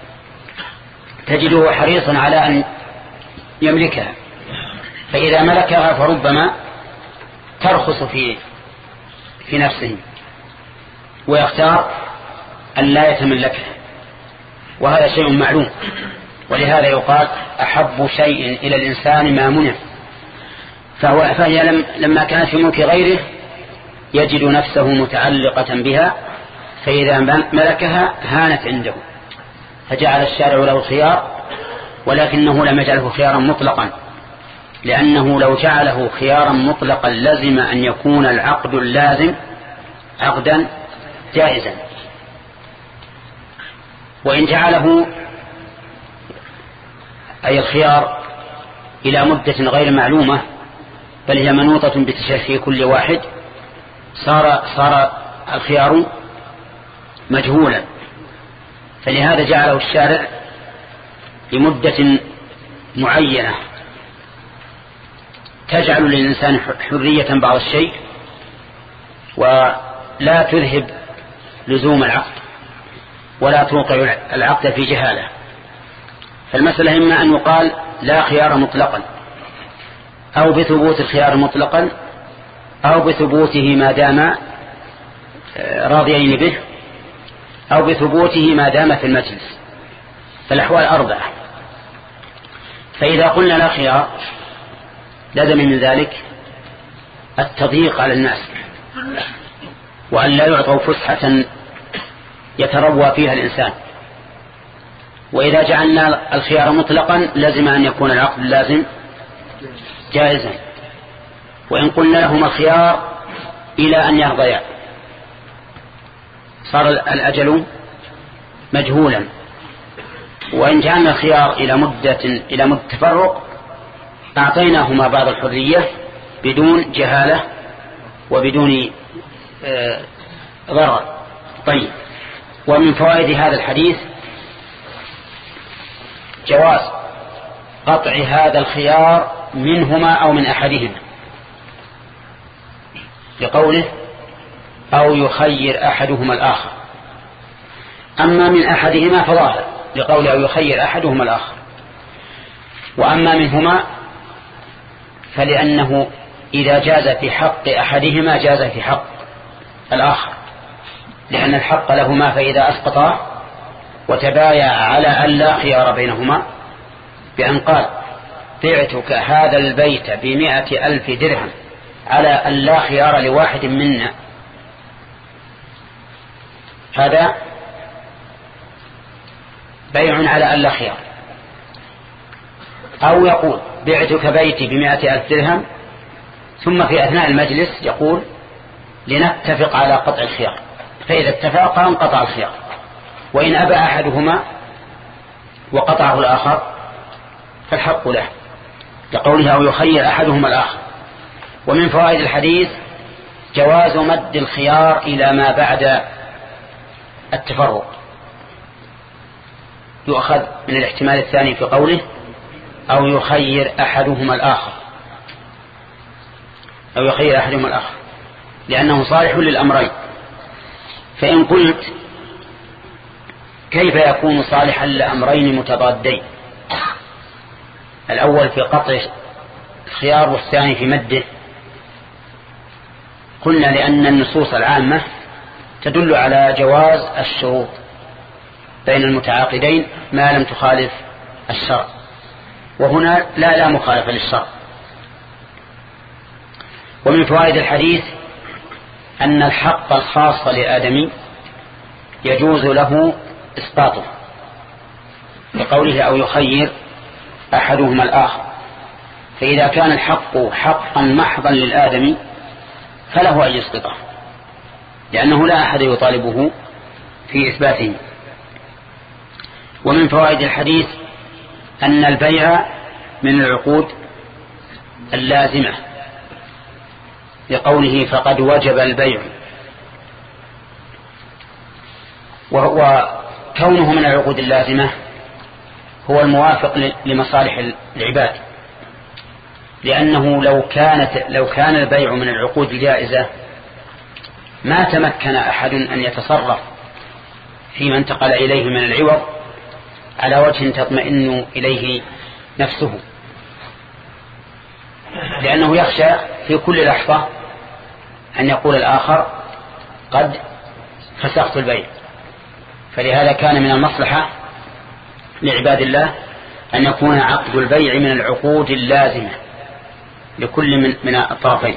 تجده حريصا على أن يملكها، فإذا ملكها فربما ترخص في في نفسه ويختار أن لا يتملكها، وهذا شيء معلوم. ولهذا يقال: أحب شيء إلى الإنسان ما منع، فهو فهي لم لما كانت في ملك غيره يجد نفسه متعلقة بها، فإذا ملكها هانت عنده، فجعل الشارع له الخيار، ولكنه لم يجعله خيارا مطلقا، لأنه لو جعله خيارا مطلقا لازم أن يكون العقد اللازم عقدا جائزا. وإن جعله أي الخيار إلى مدة غير معلومة بل هي منوطة بتشريع كل واحد، صار صار الخيار مجهولا، فلهذا جعله الشارع لمدة معينة تجعل للإنسان حرية بعض الشيء ولا تذهب لزوم العقد ولا توقع العقد في جهالة. فالمسألة إما أن يقال لا خيار مطلقا، أو بثبوت الخيار مطلقا، أو بثبوته ما دام راضيين به، أو بثبوته ما دام في المجلس، فالأحوال أربعة. فإذا قلنا لا خيار لازم من ذلك التضييق على الناس، وأن لا يعطوا فسحة يتروى فيها الإنسان. وإذا جعلنا الخيار مطلقا لازم أن يكون العقد اللازم جائزا. وإن قلنا لهما الخيار إلى أن يرضيا صار الأجل مجهولا. وإن جعلنا الخيار إلى مدة إلى مدة تفرق أعطيناهما بعض الحرية بدون جهالة وبدون آه ضرر. طيب، ومن فوائد هذا الحديث جواز قطع هذا الخيار منهما أو من أحدهما، لقوله أو يخير أحدهما الآخر. أما من أحدهما فظاهر لقوله أو يخير أحدهما الآخر، وأما منهما فلأنه إذا جاز في حق أحدهما جاز في حق الآخر، لأن الحق لهما، فإذا أسقطا وتبايع على أن لا خيار بينهما بأن قال بعتك هذا البيت بمائة ألف درهم على أن لا خيار لواحد منا، هذا بيع على أن لا خيار. أو يقول بعتك بيتي بمائة ألف درهم، ثم في أثناء المجلس يقول لنتفق على قطع الخيار، فإذا اتفقا انقطع الخيار. وإن أبى أحدهما وقطعه الآخر فالحق له، لقوله أو يخير أحدهما الآخر. ومن فوائد الحديث جواز مد الخيار إلى ما بعد التفرق، يؤخذ من الاحتمال الثاني في قوله أو يخير أحدهما الآخر، أو يخير أحدهما الآخر، لأنه صالح للأمرين. فإن قلت كيف يكون صالحا لأمرين متضادين، الأول في قطع الخيار والثاني في مده، قلنا لأن النصوص العامة تدل على جواز الشروط بين المتعاقدين ما لم تخالف الشرع، وهنا لا لا مخالفة للشرع. ومن فوائد الحديث أن الحق الخاص لآدمي يجوز له إسقاطه، لقوله أو يخير أحدهما الآخر. فإذا كان الحق حقا محضا للآدمي فله أن يسقطه، لأنه لا أحد يطالبه في إثباته. ومن فوائد الحديث أن البيع من العقود اللازمة، لقوله فقد وجب البيع، وكونه من العقود اللازمة هو الموافق لمصالح العباد، لأنه لو كانت لو كان البيع من العقود الجائزة ما تمكن أحد أن يتصرف فيما انتقل إليه من العوض على وجه تطمئن إليه نفسه، لأنه يخشى في كل لحظة أن يقول الآخر قد فسخت البيع. فلهذا كان من المصلحة لعباد الله أن يكون عقد البيع من العقود اللازمة لكل من, من الطرفين.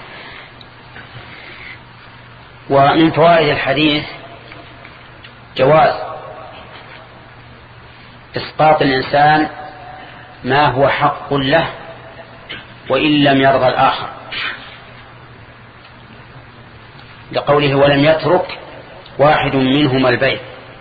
ومن فوائد الحديث جواز إسقاط الإنسان ما هو حق له وإن لم يرضى الآخر، لقوله ولم يترك واحد منهما البيع.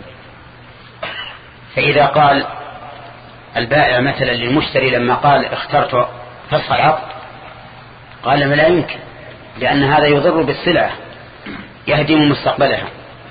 فإذا قال البائع مثلا للمشتري لما قال اخترت فسخ العقد، قال لما لا يمكن، لأن هذا يضر بالسلعة يهدم مستقبلها،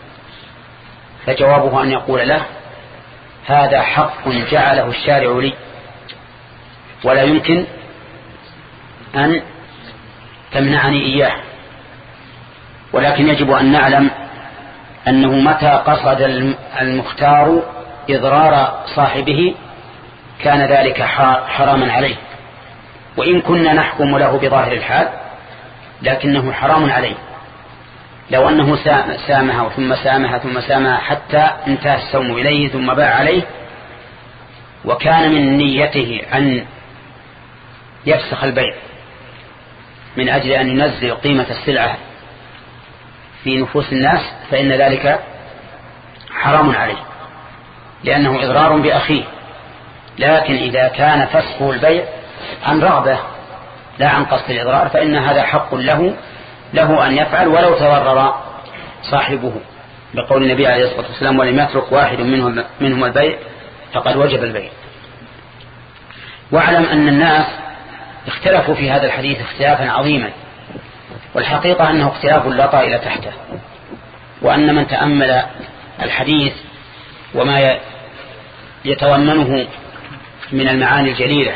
فجوابه أن يقول له هذا حق جعله الشارع لي ولا يمكن أن تمنعني إياه، ولكن يجب أن نعلم أنه متى قصد المختار إضرار صاحبه كان ذلك حراما عليه، وإن كنا نحكم له بظاهر الحال لكنه حرام عليه. لو أنه سامها ثم سامها ثم سامها حتى انتهى السوم إليه ثم باع عليه، وكان من نيته أن يفسخ البيع من أجل أن ينزل قيمة السلعة في نفوس الناس، فإن ذلك حرام عليه لأنه إضرار بأخيه. لكن إذا كان فسخه البيع عن رغبة لا عن قصد الإضرار فإن هذا حق له له أن يفعل ولو تضرر صاحبه، بقول النبي عليه الصلاة والسلام ولم يترك واحد منهم, منهم البيع فقد وجب البيع. واعلم أن الناس اختلفوا في هذا الحديث اختلافا عظيما، والحقيقة أنه اختلاف لا طائل تحته، وأن من تأمل الحديث وما يتضمنه من المعاني الجليلة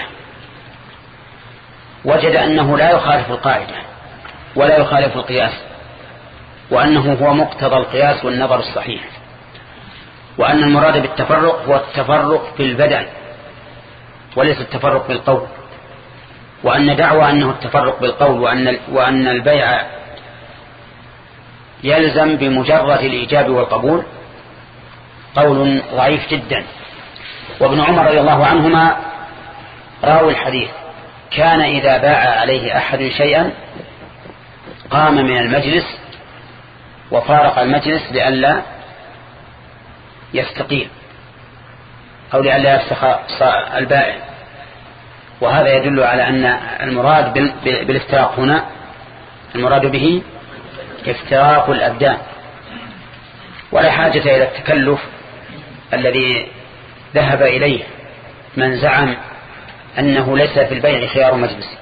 وجد أنه لا يخالف القاعدة ولا يخالف القياس، وأنه هو مقتضى القياس والنظر الصحيح، وأن المراد بالتفرق هو التفرق في البدن وليس التفرق بالقول، وأن دعوى أنه التفرق بالقول وأن, وأن البيع يلزم بمجرد الإيجاب والقبول قول ضعيف جدا. وابن عمر رضي الله عنهما راوي الحديث كان إذا باع عليه أحد شيئا قام من المجلس وفارق المجلس لئلا يستقيل أو لئلا يفسخ البائع، وهذا يدل على أن المراد بالافتراق هنا المراد به افتراق الأبدان، ولا حاجة إلى التكلف الذي ذهب إليه من زعم أنه ليس في البيع خيار مجلس.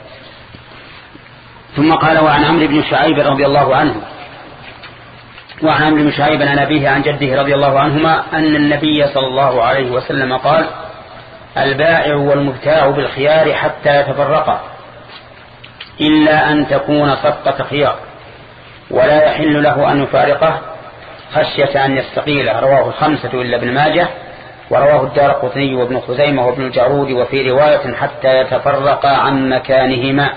ثم قال وعن عمرو بن شعيب رضي الله عنه وعن عمرو بن شعيب عن أبيه عن جده رضي الله عنهما أن النبي صلى الله عليه وسلم قال البائع والمبتاع بالخيار حتى يتفرقا إلا أن تكون صفقة خيار ولا يحل له أن يفارقه خشية أن يستقيله. رواه الخمسة إلا ابن ماجه، ورواه الدارقطني وابن خزيمة وابن الجارود، وفي رواية حتى يتفرقا عن مكانهما.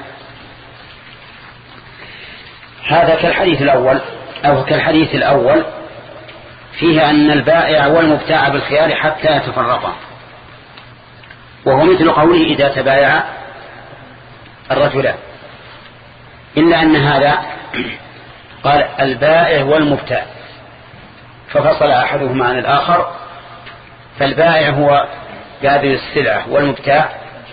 هذا كالحديث الأول أو كالحديث الأول فيه أن البائع والمبتاع بالخيار حتى يتفرقا، وهو مثل قوله إذا تبايع الرجلان، إلا أن هذا قال البائع والمبتاع ففصل أحدهما عن الآخر، فالبائع هو قابل السلعة والمبتاع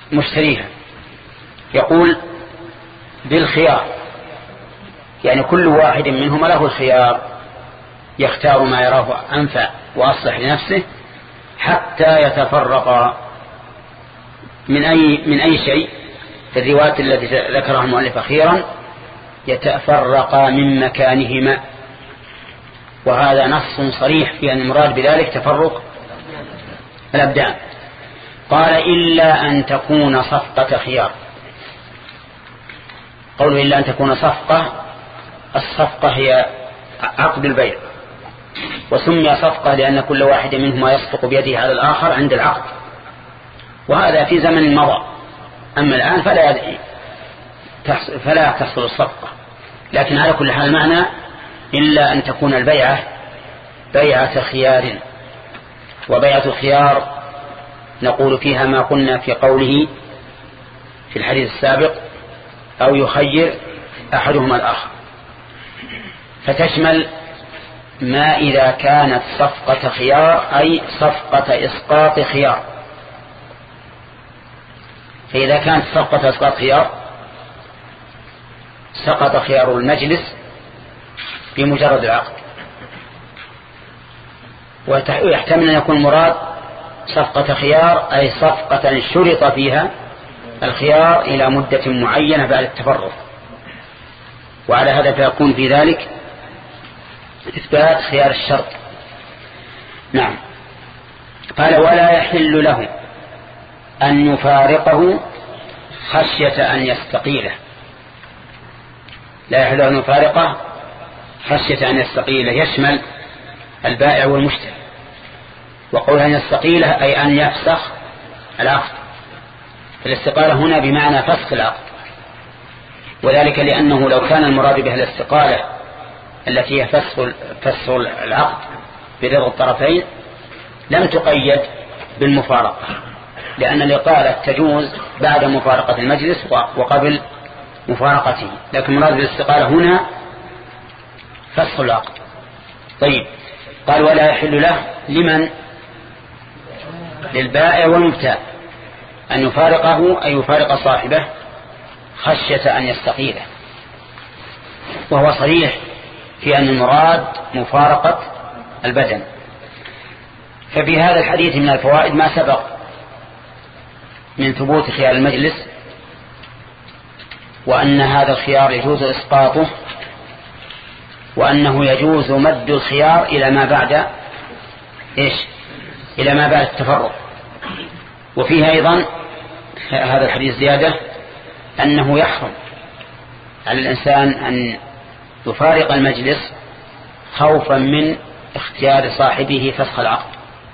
مشتريها يقول بالخيار، يعني كل واحد منهما له الخيار يختار ما يراه أنفع وأصلح لنفسه حتى يتفرق من أي, من أي شيء. في الرواية التي ذكرها المؤلف أخيرا يتفرقا من مكانهما، وهذا نص صريح في أن المراد بذلك تفرق الأبدان. قال إلا أن تكون صفقة خيار. قوله إلا أن تكون صفقة، الصفقة هي عقد البيع، وسمي صفقة لأن كل واحد منهما يصفق بيده على الآخر عند العقد، وهذا في زمن مضى. أما الآن فلا فلا تحصل الصفقة. لكن على كل حال معنى إلا أن تكون البيعة بيعة خيار. وبيعة الخيار نقول فيها ما قلنا في قوله في الحديث السابق أو يخير أحدهما الآخر، فتشمل ما إذا كانت صفقة خيار أي صفقة إسقاط خيار. فإذا كانت صفقة إسقاط خيار سقط خيار المجلس بمجرد العقد. ويحتمل أن يكون مراد صفقة خيار أي صفقة شرط فيها الخيار إلى مدة معينة بعد التفرق، وعلى هذا فيكون في ذلك إثبات خيار الشرط. نعم. قال ولا يحل له أن يفارقه خشية أن يستقيله. لا يحل أن يفارقه خشية أن يستقيله يشمل البائع والمشتري. وقول أن يستقيله أي أن يفسخ العقد. الاستقالة هنا بمعنى فسخ العقد، وذلك لأنه لو كان المراد بها الاستقالة التي هي فسخ العقد برضا الطرفين لم تقيد بالمفارقة، لأن الإقالة تجوز بعد مفارقة المجلس وقبل مفارقته، لكن مراد بالاستقالة هنا فسخ العقد. طيب، قال ولا يحل له لمن؟ للبائع والمبتاع أن يفارقه أي يفارق صاحبه خشية أن يستقيله، وهو صريح في أن المراد مفارقة البدن. ففي هذا الحديث من الفوائد ما سبق من ثبوت خيار المجلس، وأن هذا الخيار يجوز إسقاطه، وأنه يجوز مد الخيار إلى ما بعد إيش؟ إلى ما بعد التفرق. وفيه أيضا هذا الحديث زيادة أنه يحرم على الإنسان أن يفارق المجلس خوفا من اختيار صاحبه فسخ العقد،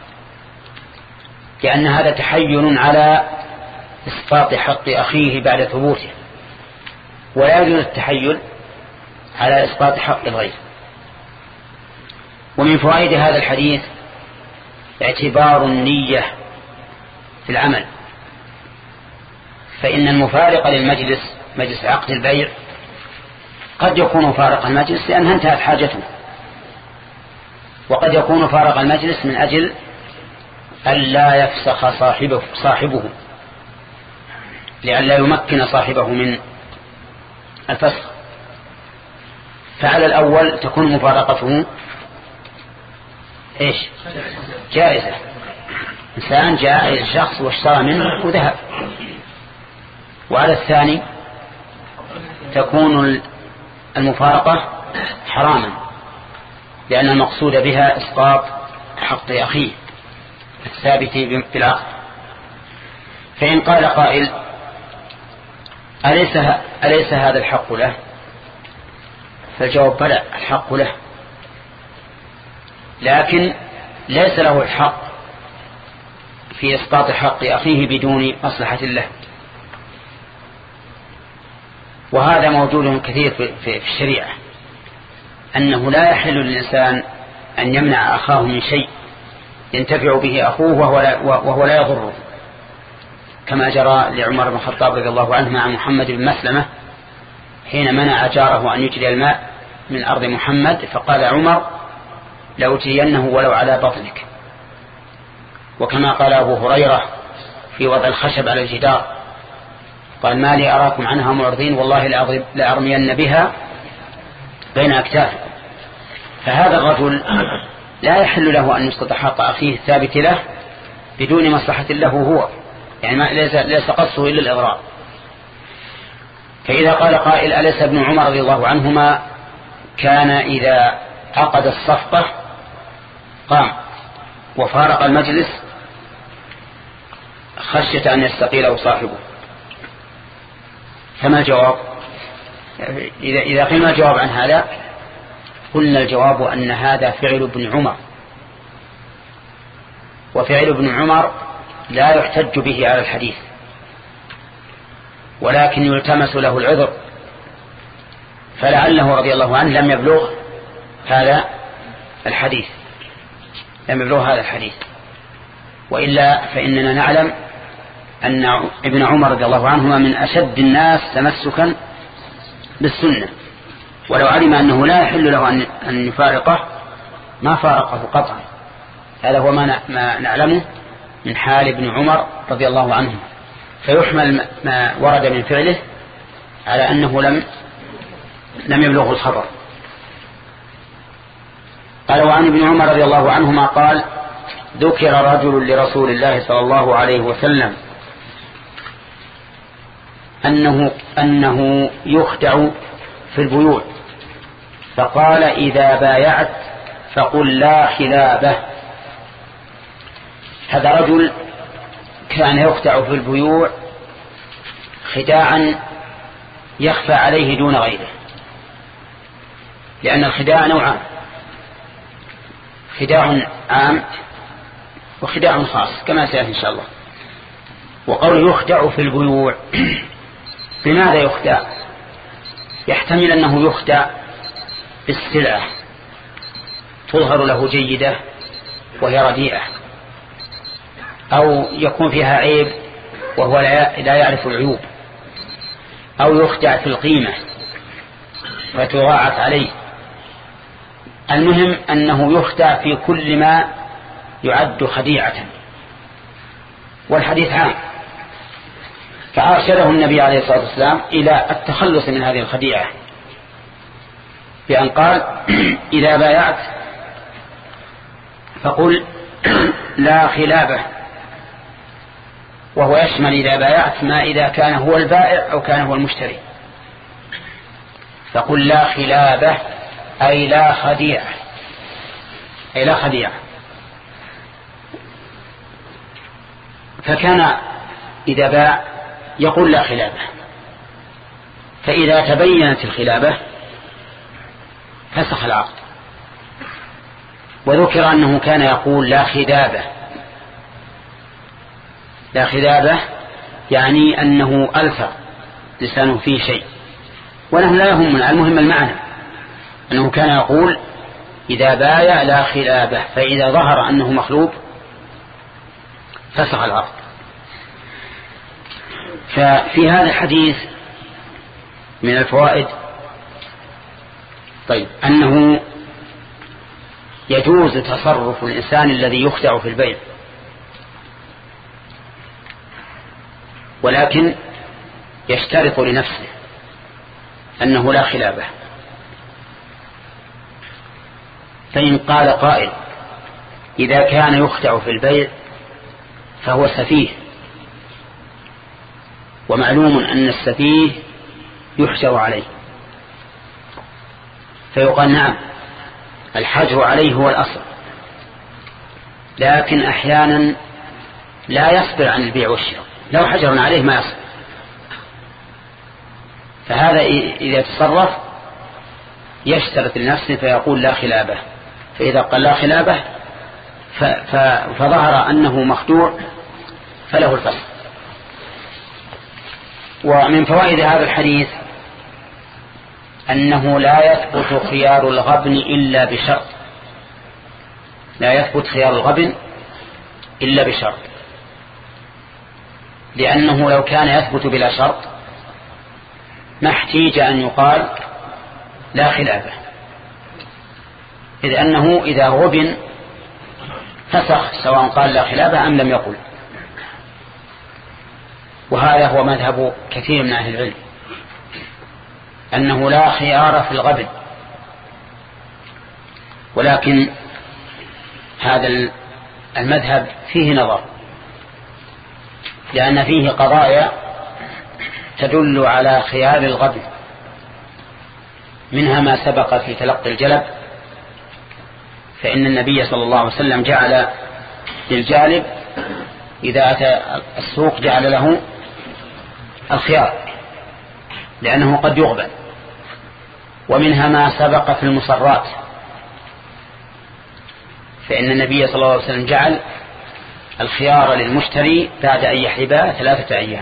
لأن هذا تحيل على إسقاط حق أخيه بعد ثبوته، ولا يجوز التحيل على إسقاط حق الغير. ومن فوائد هذا الحديث اعتبار النية في العمل، فإن المفارق للمجلس مجلس عقد البيع قد يكون فارق المجلس لأنها انتهت حاجته، وقد يكون فارق المجلس من أجل ألا يفسخ صاحبه, صاحبه لئلا يمكن صاحبه من الفسخ. فعلى الأول تكون مفارقته إيش؟ جائزة. إنسان جاء إلى شخص واشترى منه وذهب. وعلى الثاني تكون المفارقة حراما، لأن المقصود بها إسقاط حق أخيه الثابت في العقد. فإن قال قائل أليس, أليس هذا الحق له؟ فالجواب بلى، الحق له، لكن ليس له الحق في إسقاط حق أخيه بدون مصلحة له. وهذا موجود كثير في الشريعة، أنه لا يحل للإنسان أن يمنع أخاه من شيء ينتفع به أخوه وهو لا, وهو لا يضره، كما جرى لعمر بن الخطاب رضي الله عنه مع محمد بن مسلمة حين منع جاره أن يجري الماء من أرض محمد، فقال عمر لأتينه ولو على بطنك. وكما قال أبو هريرة في وضع الخشب على الجدار قال ما لي أراكم عنها معرضين والله لأرمين بها بين أكتافكم. فهذا الرجل لا يحل له أن يسقط حق أخيه الثابت له بدون مصلحة له هو، يعني ما ليس قصه إلا الإضرار. فإذا قال قائل أليس ابن عمر رضي الله عنهما كان إذا عقد الصفقة قام وفارق المجلس خشية أن يستقيله صاحبه؟ فما الجواب؟ إذا إذا قلنا الجواب عن هذا قلنا الجواب أن هذا فعل ابن عمر، وفعل ابن عمر لا يحتج به على الحديث، ولكن يلتمس له العذر، فلعله رضي الله عنه لم يبلغ هذا الحديث لم يبلغ هذا الحديث وإلا فإننا نعلم أن ابن عمر رضي الله عنهما من أشد الناس تمسكا بالسنة، ولو علم أنه لا يحل له أن يفارقه ما فارقه قطعا. هذا هو ما نعلمه من حال ابن عمر رضي الله عنه، فيحمل ما ورد من فعله على أنه لم لم يبلغه الخبر. قال وعن ابن عمر رضي الله عنهما قال ذكر رجل لرسول الله صلى الله عليه وسلم أنه, أنه يخدع في البيوع، فقال إذا بايعت فقل لا خلابه. هذا رجل كان يخدع في البيوع خداعا يخفى عليه دون غيره، لأن الخداع نوعان، خداع عام وخداع خاص كما سيأتي إن شاء الله. وقول يخدع في البيوع بماذا يخدع؟ يحتمل أنه يخدع بالسلعة تظهر له جيدة وهي رديئة، أو يكون فيها عيب وهو لا يعرف العيوب، أو يخدع في القيمة فتضاعف عليه. المهم أنه يخدع في كل ما يعد خديعة، والحديث عام، فأرشده النبي عليه الصلاة والسلام إلى التخلص من هذه الخديعة بأن قال إذا بايعت فقل لا خلابه، وهو يشمل إذا بايعت ما إذا كان هو البائع أو كان هو المشتري. فقل لا خلابه أي لا خديعة، أي لا خديعة. فكان إذا باع يقول لا خلابه، فإذا تبينت الخلابة فسخ العقد. وذكر أنه كان يقول لا خدابة، لا خدابة يعني أنه ألفى لسانه فيه شيء، ونحن لا يهمنا، المهم المعنى أنه كان يقول إذا بايع لا خلابة، فإذا ظهر أنه مخلوب فسخ العقد. ففي هذا الحديث من الفوائد طيب أنه يجوز تصرف الإنسان الذي يخدع في البيع، ولكن يشترط لنفسه أنه لا خلابه. فإن قال قائل إذا كان يخدع في البيع فهو سفيه، ومعلوم أن السفيه يحجر عليه، فيقال نعم الحجر عليه هو الأصل، لكن أحيانا لا يصبر عن البيع والشراء، لو حجرنا عليه ما يصبر، فهذا إذا تصرف يشترط لنفسه فيقول لا خلابه، فإذا قال لا خلابه فظهر أنه مخدوع فله الفسخ. ومن فوائد هذا الحديث أنه لا يثبت خيار الغبن إلا بشرط، لا يثبت خيار الغبن إلا بشرط، لأنه لو كان يثبت بلا شرط ما احتيج أن يقال لا خلافه، إذ أنه إذا غبن فسخ سواء قال لا خلافه أم لم يقل. وهذا هو مذهب كثير من أهل العلم أنه لا خيار في الغبن. ولكن هذا المذهب فيه نظر، لأن فيه قضايا تدل على خيار الغبن، منها ما سبق في تلقي الجلب، فإن النبي صلى الله عليه وسلم جعل للجالب إذا أتى السوق جعل له الخيار لأنه قد يغبن. ومنها ما سبق في المصرات، فإن النبي صلى الله عليه وسلم جعل الخيار للمشتري بعد أن يحلبها ثلاثة أيام،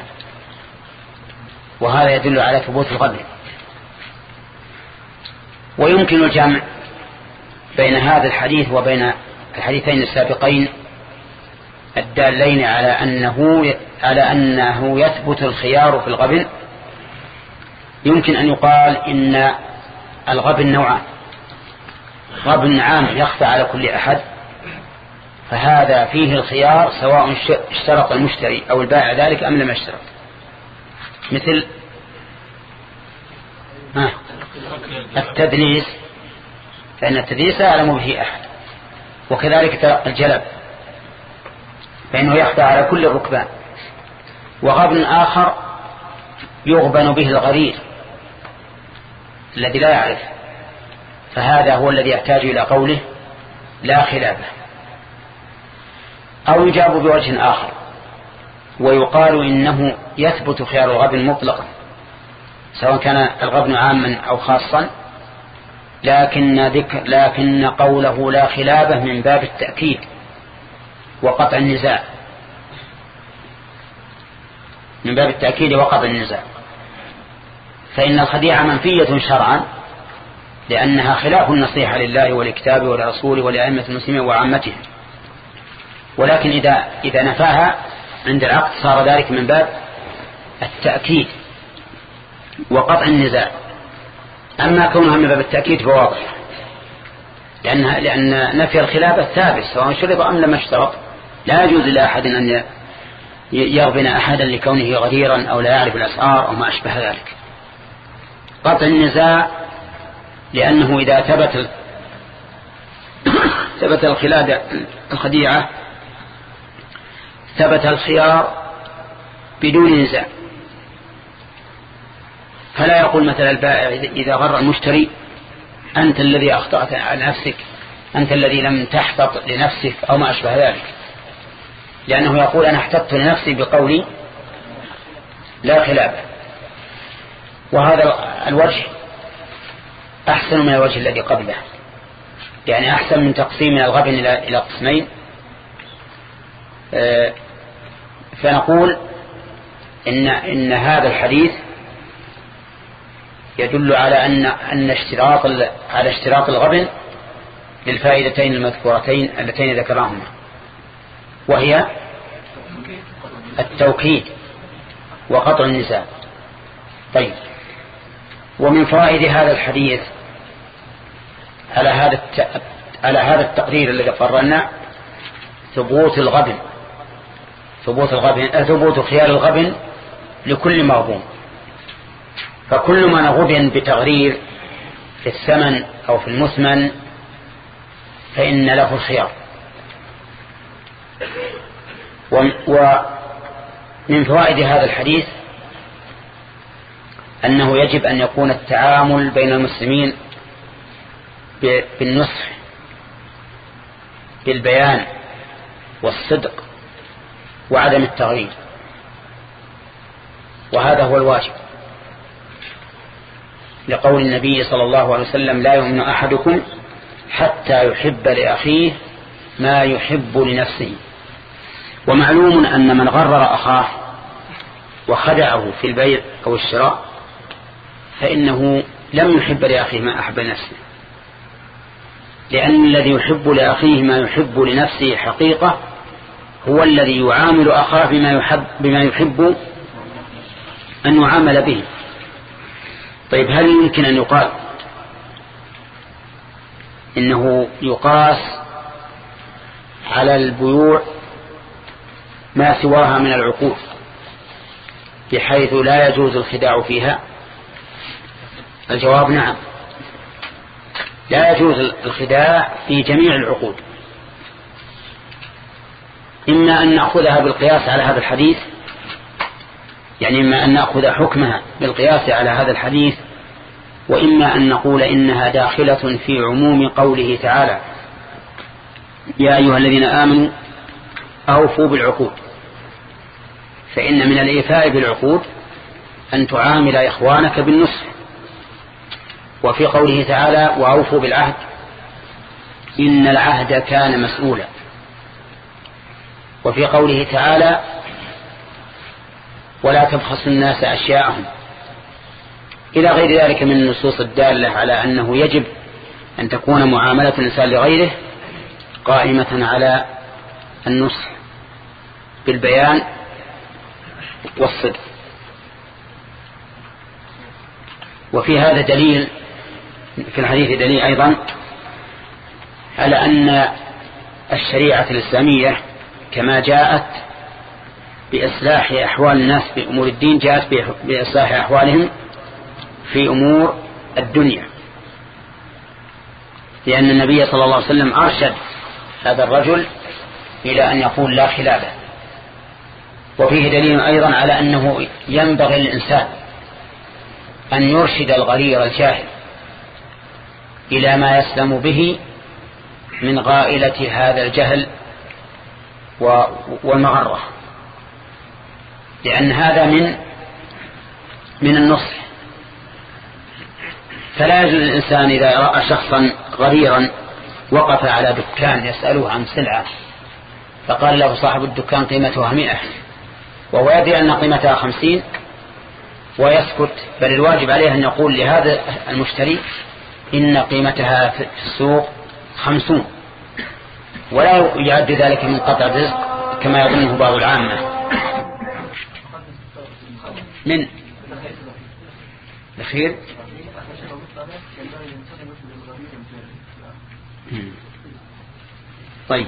وهذا يدل على ثبوت الغبن. ويمكن الجمع بين هذا الحديث وبين الحديثين السابقين الدالين على أنه على أنه يثبت الخيار في الغبن. يمكن أن يقال إن الغبن نوعان: غبن عام يخفى على كل أحد، فهذا فيه الخيار سواء اشترط المشتري أو البائع ذلك أم لم يشترط، مثل ها التدليس، فإن التدليس لا يعلم به أحد، وكذلك تلقي الجلب فإنه يخفى على كل الركبان. وغبن آخر يغبن به الغرير الذي لا يعرف، فهذا هو الذي يحتاج إلى قوله لا خلافه. أو يجاب بوجه آخر ويقال إنه يثبت خيار الغبن مطلقا سواء كان الغبن عاما أو خاصا، لكن, ذكر لكن قوله لا خلافه من باب التأكيد وقطع النزاع، من باب التأكيد وقطع النزاع. فإن الخديعة منفية شرعا لأنها خلاف النصيحة لله ولكتابه ولرسوله ولأئمة المسلمين وعامتهم، ولكن إذا, إذا نفاها عند العقد صار ذلك من باب التأكيد وقطع النزاع. أما كونها من باب التأكيد فواضح، لأنها لأن نفي الخلافة ثابت سواء شرط أم لم يشترط. لا يجوز لأحد أن يغبن أحدا لكونه غديرا أو لا يعرف الأسعار أو ما أشبه ذلك. قطع النزاع لأنه إذا ثبت ثبت الخلادة الخديعة ثبت الخيار بدون نزاع، فلا يقول مثلا البائع إذا غر المشتري أنت الذي أخطأت على نفسك، أنت الذي لم تحتط لنفسك أو ما أشبه ذلك، لأنه يقول أنا احتطت لنفسي بقولي لا خلاف. وهذا الوجه أحسن من الوجه الذي قبله، يعني أحسن من تقسيم الغبن إلى قسمين. فنقول إن, إن هذا الحديث يدل على أن, أن اشتراط على اشتراط الغبن للفائدتين المذكورتين اللتين ذكرهما، وهي التوكيد وقطع النزاع. طيب، ومن فوائد هذا الحديث على هذا على هذا التقرير الذي قررنا ثبوت الغبن ثبوت الغبن ثبوت خيار الغبن لكل مغبون. فكل ما غبن بتغرير في الثمن أو في المثمن فإن له الخيار. ومن فوائد هذا الحديث أنه يجب أن يكون التعامل بين المسلمين بالنصح بالبيان والصدق وعدم التغيير، وهذا هو الواجب، لقول النبي صلى الله عليه وسلم لا يؤمن أحدكم حتى يحب لأخيه ما يحب لنفسه. ومعلوم أن من غرر أخاه وخدعه في البيع أو الشراء فإنه لم يحب لأخيه ما أحب لنفسه، لأن الذي يحب لأخيه ما يحب لنفسه حقيقة هو الذي يعامل أخاه بما يحب, بما يحب أن يعامل به. طيب، هل يمكن أن يقال إنه يقاس على البيوع ما سواها من العقود بحيث لا يجوز الخداع فيها؟ الجواب نعم، لا يجوز الخداع في جميع العقود. إما أن نأخذها بالقياس على هذا الحديث، يعني إما أن نأخذ حكمها بالقياس على هذا الحديث، وإما أن نقول إنها داخلة في عموم قوله تعالى: يا أيها الذين آمنوا أوفوا بالعقود. فإن من الإيفاء بالعقود أن تعامل إخوانك بالنصح. وفي قوله تعالى: وأوفوا بالعهد إن العهد كان مسؤولا. وفي قوله تعالى: ولا تبخسوا الناس أشياءهم، إلى غير ذلك من النصوص الدالة على أنه يجب أن تكون معاملة الإنسان لغيره قائمة على النصح بالبيان والصدق. وفي هذا دليل، في الحديث دليل أيضا على أن الشريعة الإسلامية كما جاءت بإصلاح أحوال الناس في أمور الدين جاءت بإصلاح أحوالهم في أمور الدنيا، لأن النبي صلى الله عليه وسلم أرشد هذا الرجل إلى أن يقول لا خلافه. وفيه دليل أيضا على أنه ينبغي للإنسان أن يرشد الغرير الجاهل إلى ما يسلم به من غائلة هذا الجهل والمغرة، لأن هذا من من النصح. فلا يجوز الإنسان إذا رأى شخصا غريرا وقف على دكان يسأله عن سلعة فقال له صاحب الدكان قيمتها مئة وهو يدري أن قيمتها خمسين ويسكت، بل الواجب عليه أن يقول لهذا المشتري إن قيمتها في السوق خمسون، ولا يعد ذلك من قطع الرزق كما يظنه بعض العامة. من الخير طيب.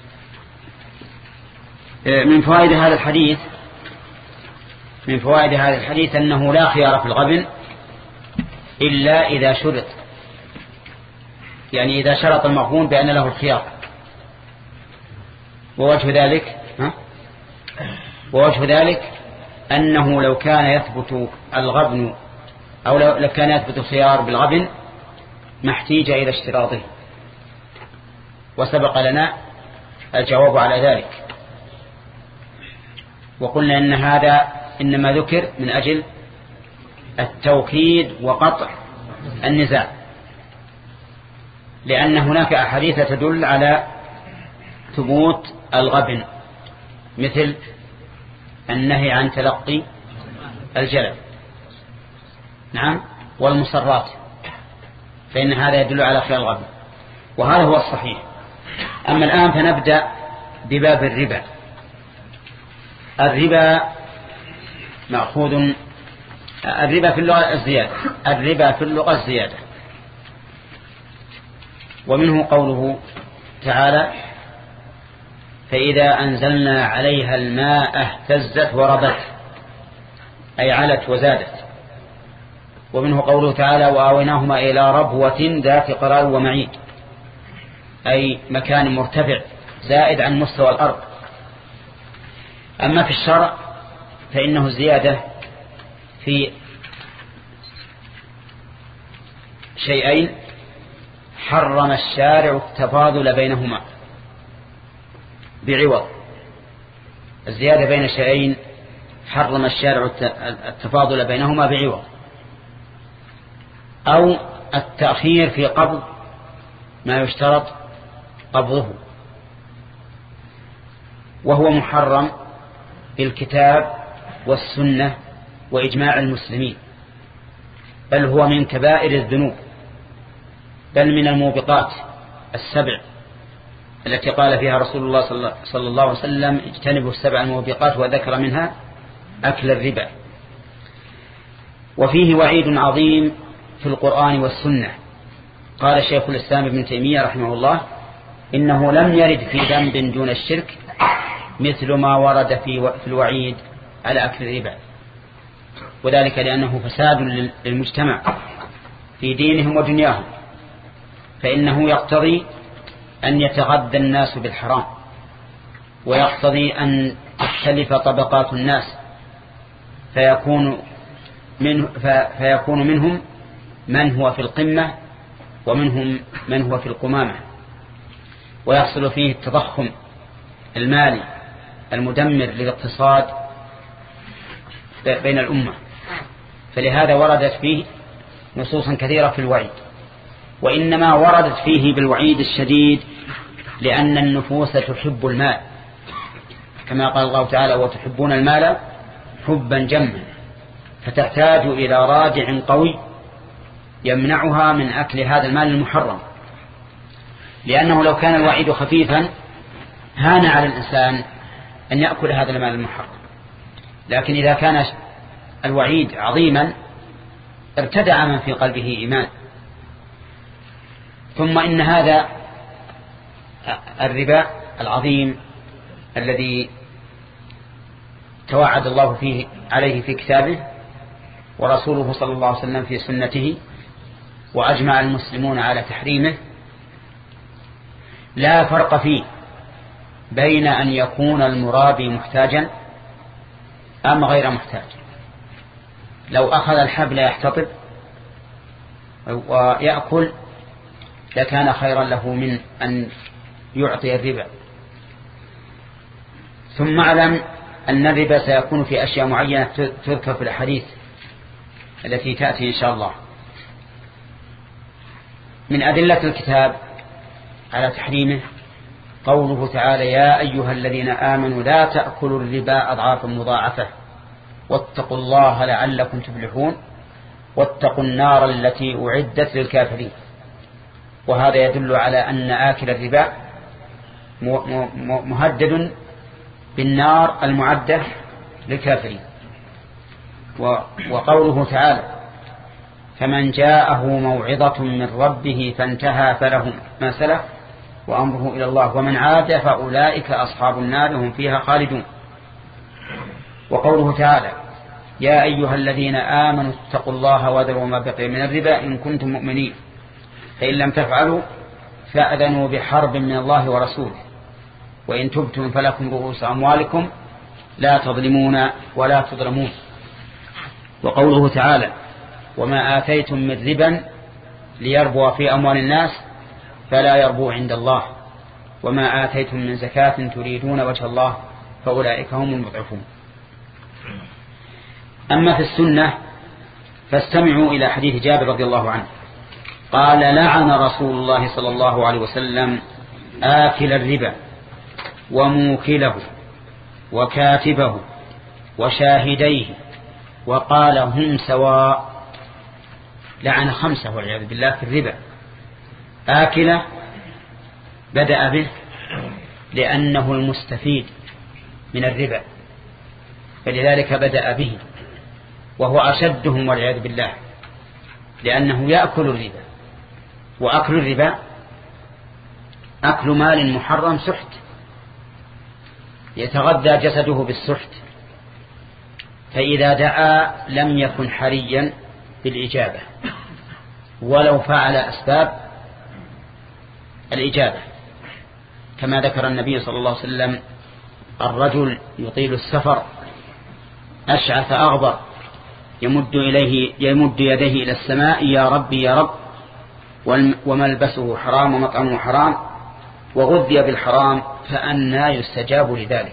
من فوائد هذا الحديث من فوائد هذا الحديث أنه لا خيار في الغبن إلا إذا شرط، يعني إذا شرط المغبون بأن له الخيار. ووجه ذلك ها؟ ووجه ذلك أنه لو كان يثبت الغبن أو لو كان يثبت الخيار بالغبن ما احتيج إلى اشتراطه، وسبق لنا الجواب على ذلك. وقلنا إن هذا إنما ذكر من أجل التوكيد وقطع النزاع، لأن هناك أحاديث تدل على ثبوت الغبن، مثل النهي عن تلقي الجلب نعم والمصرات، فإن هذا يدل على خيار الغبن، وهذا هو الصحيح. أما الآن فنبدأ بباب الربا. الربا مأخوذ الربا في اللغة الزيادة الربا في اللغة الزيادة ومنه قوله تعالى: فإذا أنزلنا عليها الماء اهتزت وربت، أي علت وزادت. ومنه قوله تعالى: وآويناهما إلى ربوة ذات قرار ومعيد، أي مكان مرتفع زائد عن مستوى الأرض. أما في الشرع فإنه زيادة في شيئين حرم الشارع التفاضل بينهما بعوض. الزيادة بين شيئين حرم الشارع التفاضل بينهما بعوض، أو التأخير في قبض ما يشترط قبضه، وهو محرم بالكتاب والسنة وإجماع المسلمين، بل هو من كبائر الذنوب، بل من الموبقات السبع التي قال فيها رسول الله صلى الله عليه وسلم: اجتنبوا السبع الموبقات، وذكر منها أكل الربا. وفيه وعيد عظيم في القرآن والسنة. قال شيخ الإسلام ابن تيمية رحمه الله: إنه لم يرد في ذنب دون الشرك مثل ما ورد في الوعيد على أكل الربا. وذلك لأنه فساد للمجتمع في دينهم ودنياهم، فإنه يقتضي أن يتغذى الناس بالحرام، ويقتضي أن تختلف طبقات الناس، فيكون, منه فيكون منهم من هو في القمة ومنهم من هو في القمامة، ويحصل فيه التضخم المالي المدمر للاقتصاد بين الأمة. فلهذا وردت فيه نصوصا كثيرة في الوعيد، وإنما وردت فيه بالوعيد الشديد لأن النفوس تحب المال، كما قال الله تعالى: وتحبون المال حبا جما، فتحتاج إلى رادع قوي يمنعها من أكل هذا المال المحرم، لأنه لو كان الوعيد خفيفا هان على الإنسان أن يأكل هذا المال المحرم، لكن إذا كان الوعيد عظيما ارتدع من في قلبه إيمان. ثم إن هذا الربا العظيم الذي توعد الله فيه عليه في كتابه ورسوله صلى الله عليه وسلم في سنته وأجمع المسلمون على تحريمه، لا فرق فيه بين أن يكون المرابي محتاجا أم غير محتاج. لو أخذ الحبل يحتطب ويأكل لكان خيرا له من أن يعطي الربا. ثم اعلم أن الربا سيكون في أشياء معينة تذكر في الحديث التي تأتي إن شاء الله. من أدلة الكتاب على تحريمه قوله تعالى: يا أيها الذين آمنوا لا تأكلوا الربا أضعافا مضاعفة واتقوا الله لعلكم تفلحون واتقوا النار التي أعدت للكافرين. وهذا يدل على أن آكل الربا مهدد بالنار المعدة للكافرين. وقوله تعالى: فمن جاءه موعظة من ربه فانتهى فله ما سلف وأمره إلى الله ومن عاد فأولئك أصحاب النار هم فيها خالدون. وقوله تعالى: يا أيها الذين آمنوا اتقوا الله وذروا ما بقي من الربا إن كنتم مؤمنين فإن لم تفعلوا فأذنوا بحرب من الله ورسوله وإن تبتم فلكم رؤوس أموالكم لا تظلمون ولا تظلمون. وقوله تعالى: وما آتيتم من ربا ليربو في أموال الناس فلا يربو عند الله وما آتيتم من زكاة تريدون وجه الله فأولئك هم المضعفون. أما في السنة فاستمعوا إلى حديث جابر رضي الله عنه قال: لعن رسول الله صلى الله عليه وسلم آكل الربا وموكله وكاتبه وشاهديه وقال هم سواء. لعن خمسة والعياذ بالله في الربا. آكله بدأ به لأنه المستفيد من الربا فلذلك بدأ به، وهو أشدهم والعياذ بالله لأنه يأكل الربا، وأكل الربا أكل مال محرم سحت، يتغذى جسده بالسحت، فإذا دعا لم يكن حريا بالإجابة ولو فعل أسباب الإجابة، كما ذكر النبي صلى الله عليه وسلم: الرجل يطيل السفر أشعث أغبر يمد إليه يمد يديه إلى السماء يا ربي يا رب وملبسه حرام ومطعمه حرام وغذي بالحرام فأنى يستجاب لذلك.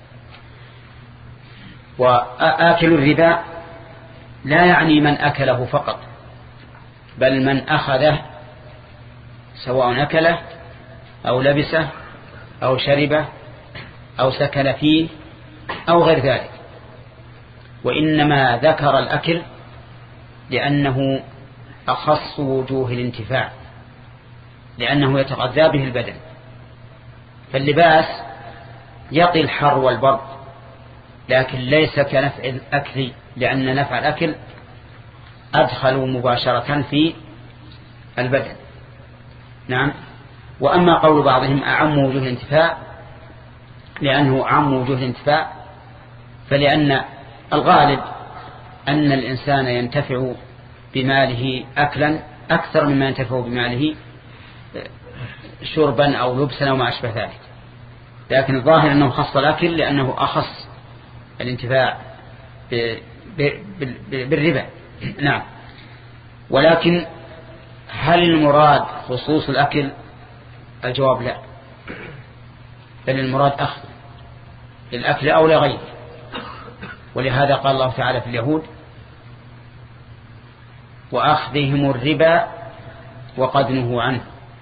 وآكل الربا لا يعني من أكله فقط، بل من أخذه سواء أكله أو لبسه أو شربه أو سكن فيه أو غير ذلك. وإنما ذكر الأكل لأنه أخص وجوه الانتفاع، لأنه يتغذى به البدن. فاللباس يقي الحر والبرد، لكن ليس كنفع الأكل، لأن نفع الأكل أدخل مباشرة في البدن. نعم. وأما قول بعضهم أعم وجوه الانتفاع، لأنه أعم وجوه الانتفاع فلأن الغالب أن الإنسان ينتفع بماله أكلا أكثر مما ينتفع بماله شربا أو لبسا أو ما أشبه ذلك، لكن الظاهر أنه خص الأكل لأنه أخص الانتفاع بالربا. نعم. ولكن هل المراد خصوص الأكل؟ الجواب لا، بل المراد أخذ الأكل أو لغيره. ولهذا قال الله تعالى في اليهود: وأخذهم الربا وقد نهوا عنه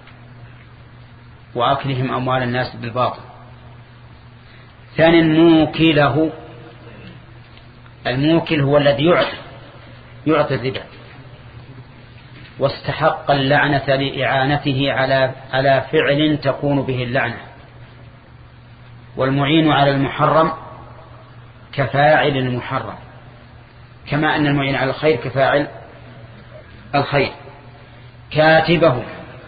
وأكلهم أموال الناس بالباطل. ثاني موكله، الموكل هو الذي يعطي يعطي الربا واستحق اللعنة لإعانته على على فعل تكون به اللعنة. والمعين على المحرم كفاعل المحرم، كما أن المعين على الخير كفاعل الخير. كاتبه،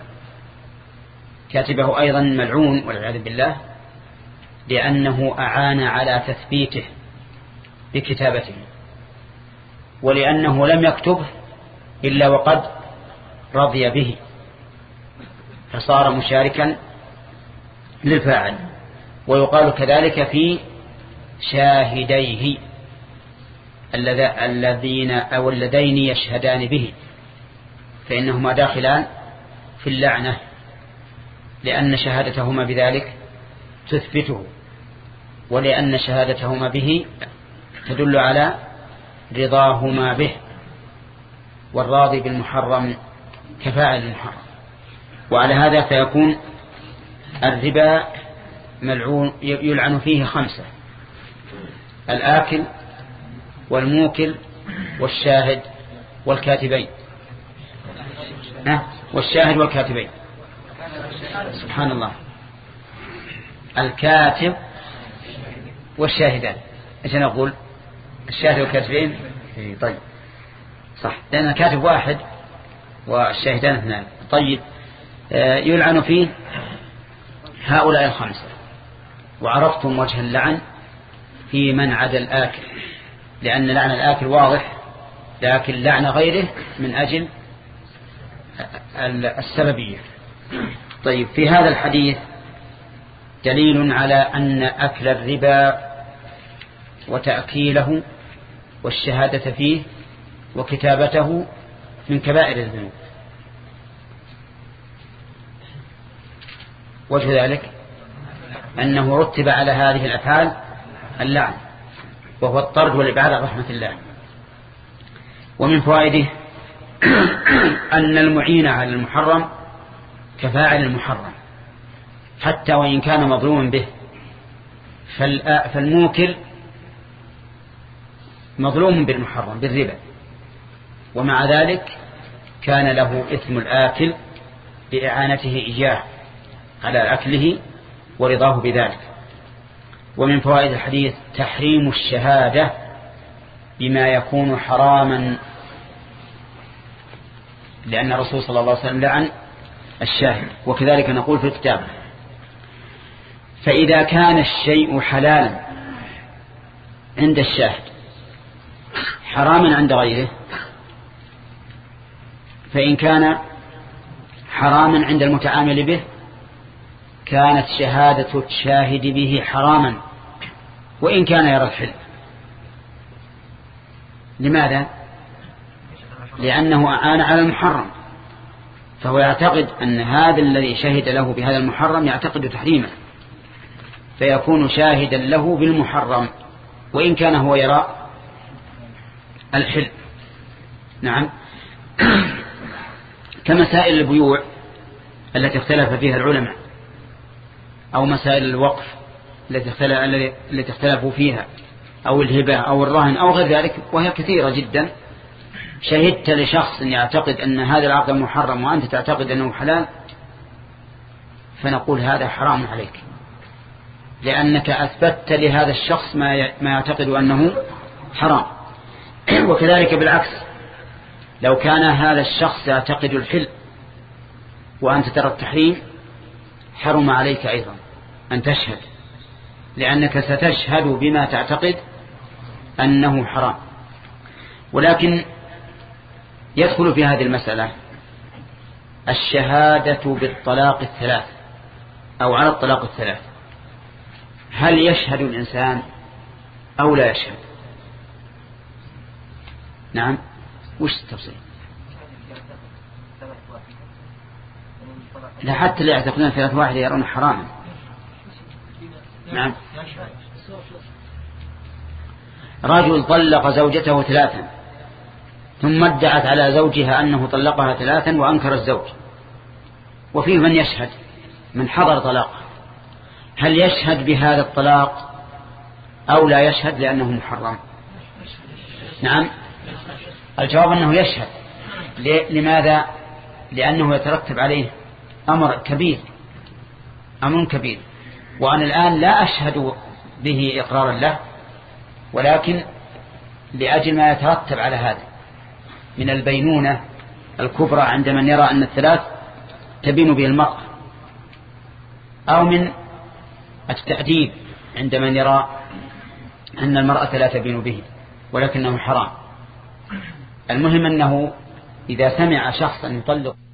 كاتبه أيضا ملعون والعياذ بالله، لأنه أعان على تثبيته بكتابته، ولأنه لم يكتبه إلا وقد رضي به فصار مشاركا للفاعل. ويقال كذلك في شاهديه الذين أو اللذين يشهدان به، فإنهما داخلان في اللعنة، لأن شهادتهما بذلك تثبته، ولأن شهادتهما به تدل على رضاهما به، والراضي بالمحرم كفاعل المحرم. وعلى هذا فيكون الربا ملعون يلعن فيه خمسة: الآكل والموكل والشاهد والكاتبين. والشاهد والكاتبين، سبحان الله، الكاتب والشاهدان. ايش نقول؟ الشاهد والكاتبين. طيب صح، لأن الكاتب واحد والشاهدان اثنان. طيب يلعن فيه هؤلاء الخمسة. وعرفتم وجه اللعن في من عدا الآكل، لأن لعن الآكل واضح، لكن لعن غيره من أجل السببية. طيب في هذا الحديث دليل على أن أكل الربا وتأكيله والشهادة فيه وكتابته من كبائر الذنوب. وجه ذلك أنه رتب على هذه الأفعال اللعن، وهو الطرد والإبعاد عن رحمة الله. ومن فوائده أن المعين على المحرم كفاعل المحرم حتى وإن كان مظلوما به. فالموكل مظلوم بالمحرم بالربا، ومع ذلك كان له إثم الآكل لإعانته إياه على أكله ورضاه بذلك. ومن فوائد الحديث تحريم الشهادة بما يكون حراما، لأن الرسول صلى الله عليه وسلم لعن الشاهد. وكذلك نقول في الكتاب: فإذا كان الشيء حلالا عند الشاهد حراما عند غيره، فإن كان حراما عند المتعامل به كانت شهادة الشاهد به حراما وإن كان يرى الحل. لماذا؟ لأنه أعان على المحرم، فهو يعتقد أن هذا الذي شهد له بهذا المحرم يعتقد تحريمه، فيكون شاهدا له بالمحرم وإن كان هو يرى الحل. نعم. كمسائل البيوع التي اختلف فيها العلماء، أو مسائل الوقف التي اختلفوا فيها، أو الهبة أو الرهن أو غير ذلك، وهي كثيرة جدا. شهدت لشخص يعتقد أن هذا العقد محرم وأنت تعتقد أنه حلال، فنقول هذا حرام عليك، لأنك أثبتت لهذا الشخص ما يعتقد أنه حرام. وكذلك بالعكس، لو كان هذا الشخص يعتقد الحل وأنت ترى التحريم حرم عليك أيضا أن تشهد، لأنك ستشهد بما تعتقد أنه حرام. ولكن يدخل في هذه المسألة الشهادة بالطلاق الثلاث أو على الطلاق الثلاث. هل يشهد الإنسان أو لا يشهد؟ نعم. وش التفصيل؟ لا، حتى اللي يعتقدون ثلاث واحد يرون حراما. نعم. رجل طلق زوجته ثلاثا ثم ادعت على زوجها أنه طلقها ثلاثا وأنكر الزوج، وفيه من يشهد من حضر طلاقه، هل يشهد بهذا الطلاق أو لا يشهد لأنه محرم؟ نعم، الجواب أنه يشهد. لماذا؟ لأنه يترتب عليه أمر كبير، أمر كبير، وأنا الآن لا أشهد به إقرارا له، ولكن لأجل ما يترتب على هذا من البينونة الكبرى عند من يرى أن الثلاث تبين به المرأة، أو من التأديب عند من يرى أن المرأة لا تبين به ولكنه حرام. المهم أنه إذا سمع شخصا يطلق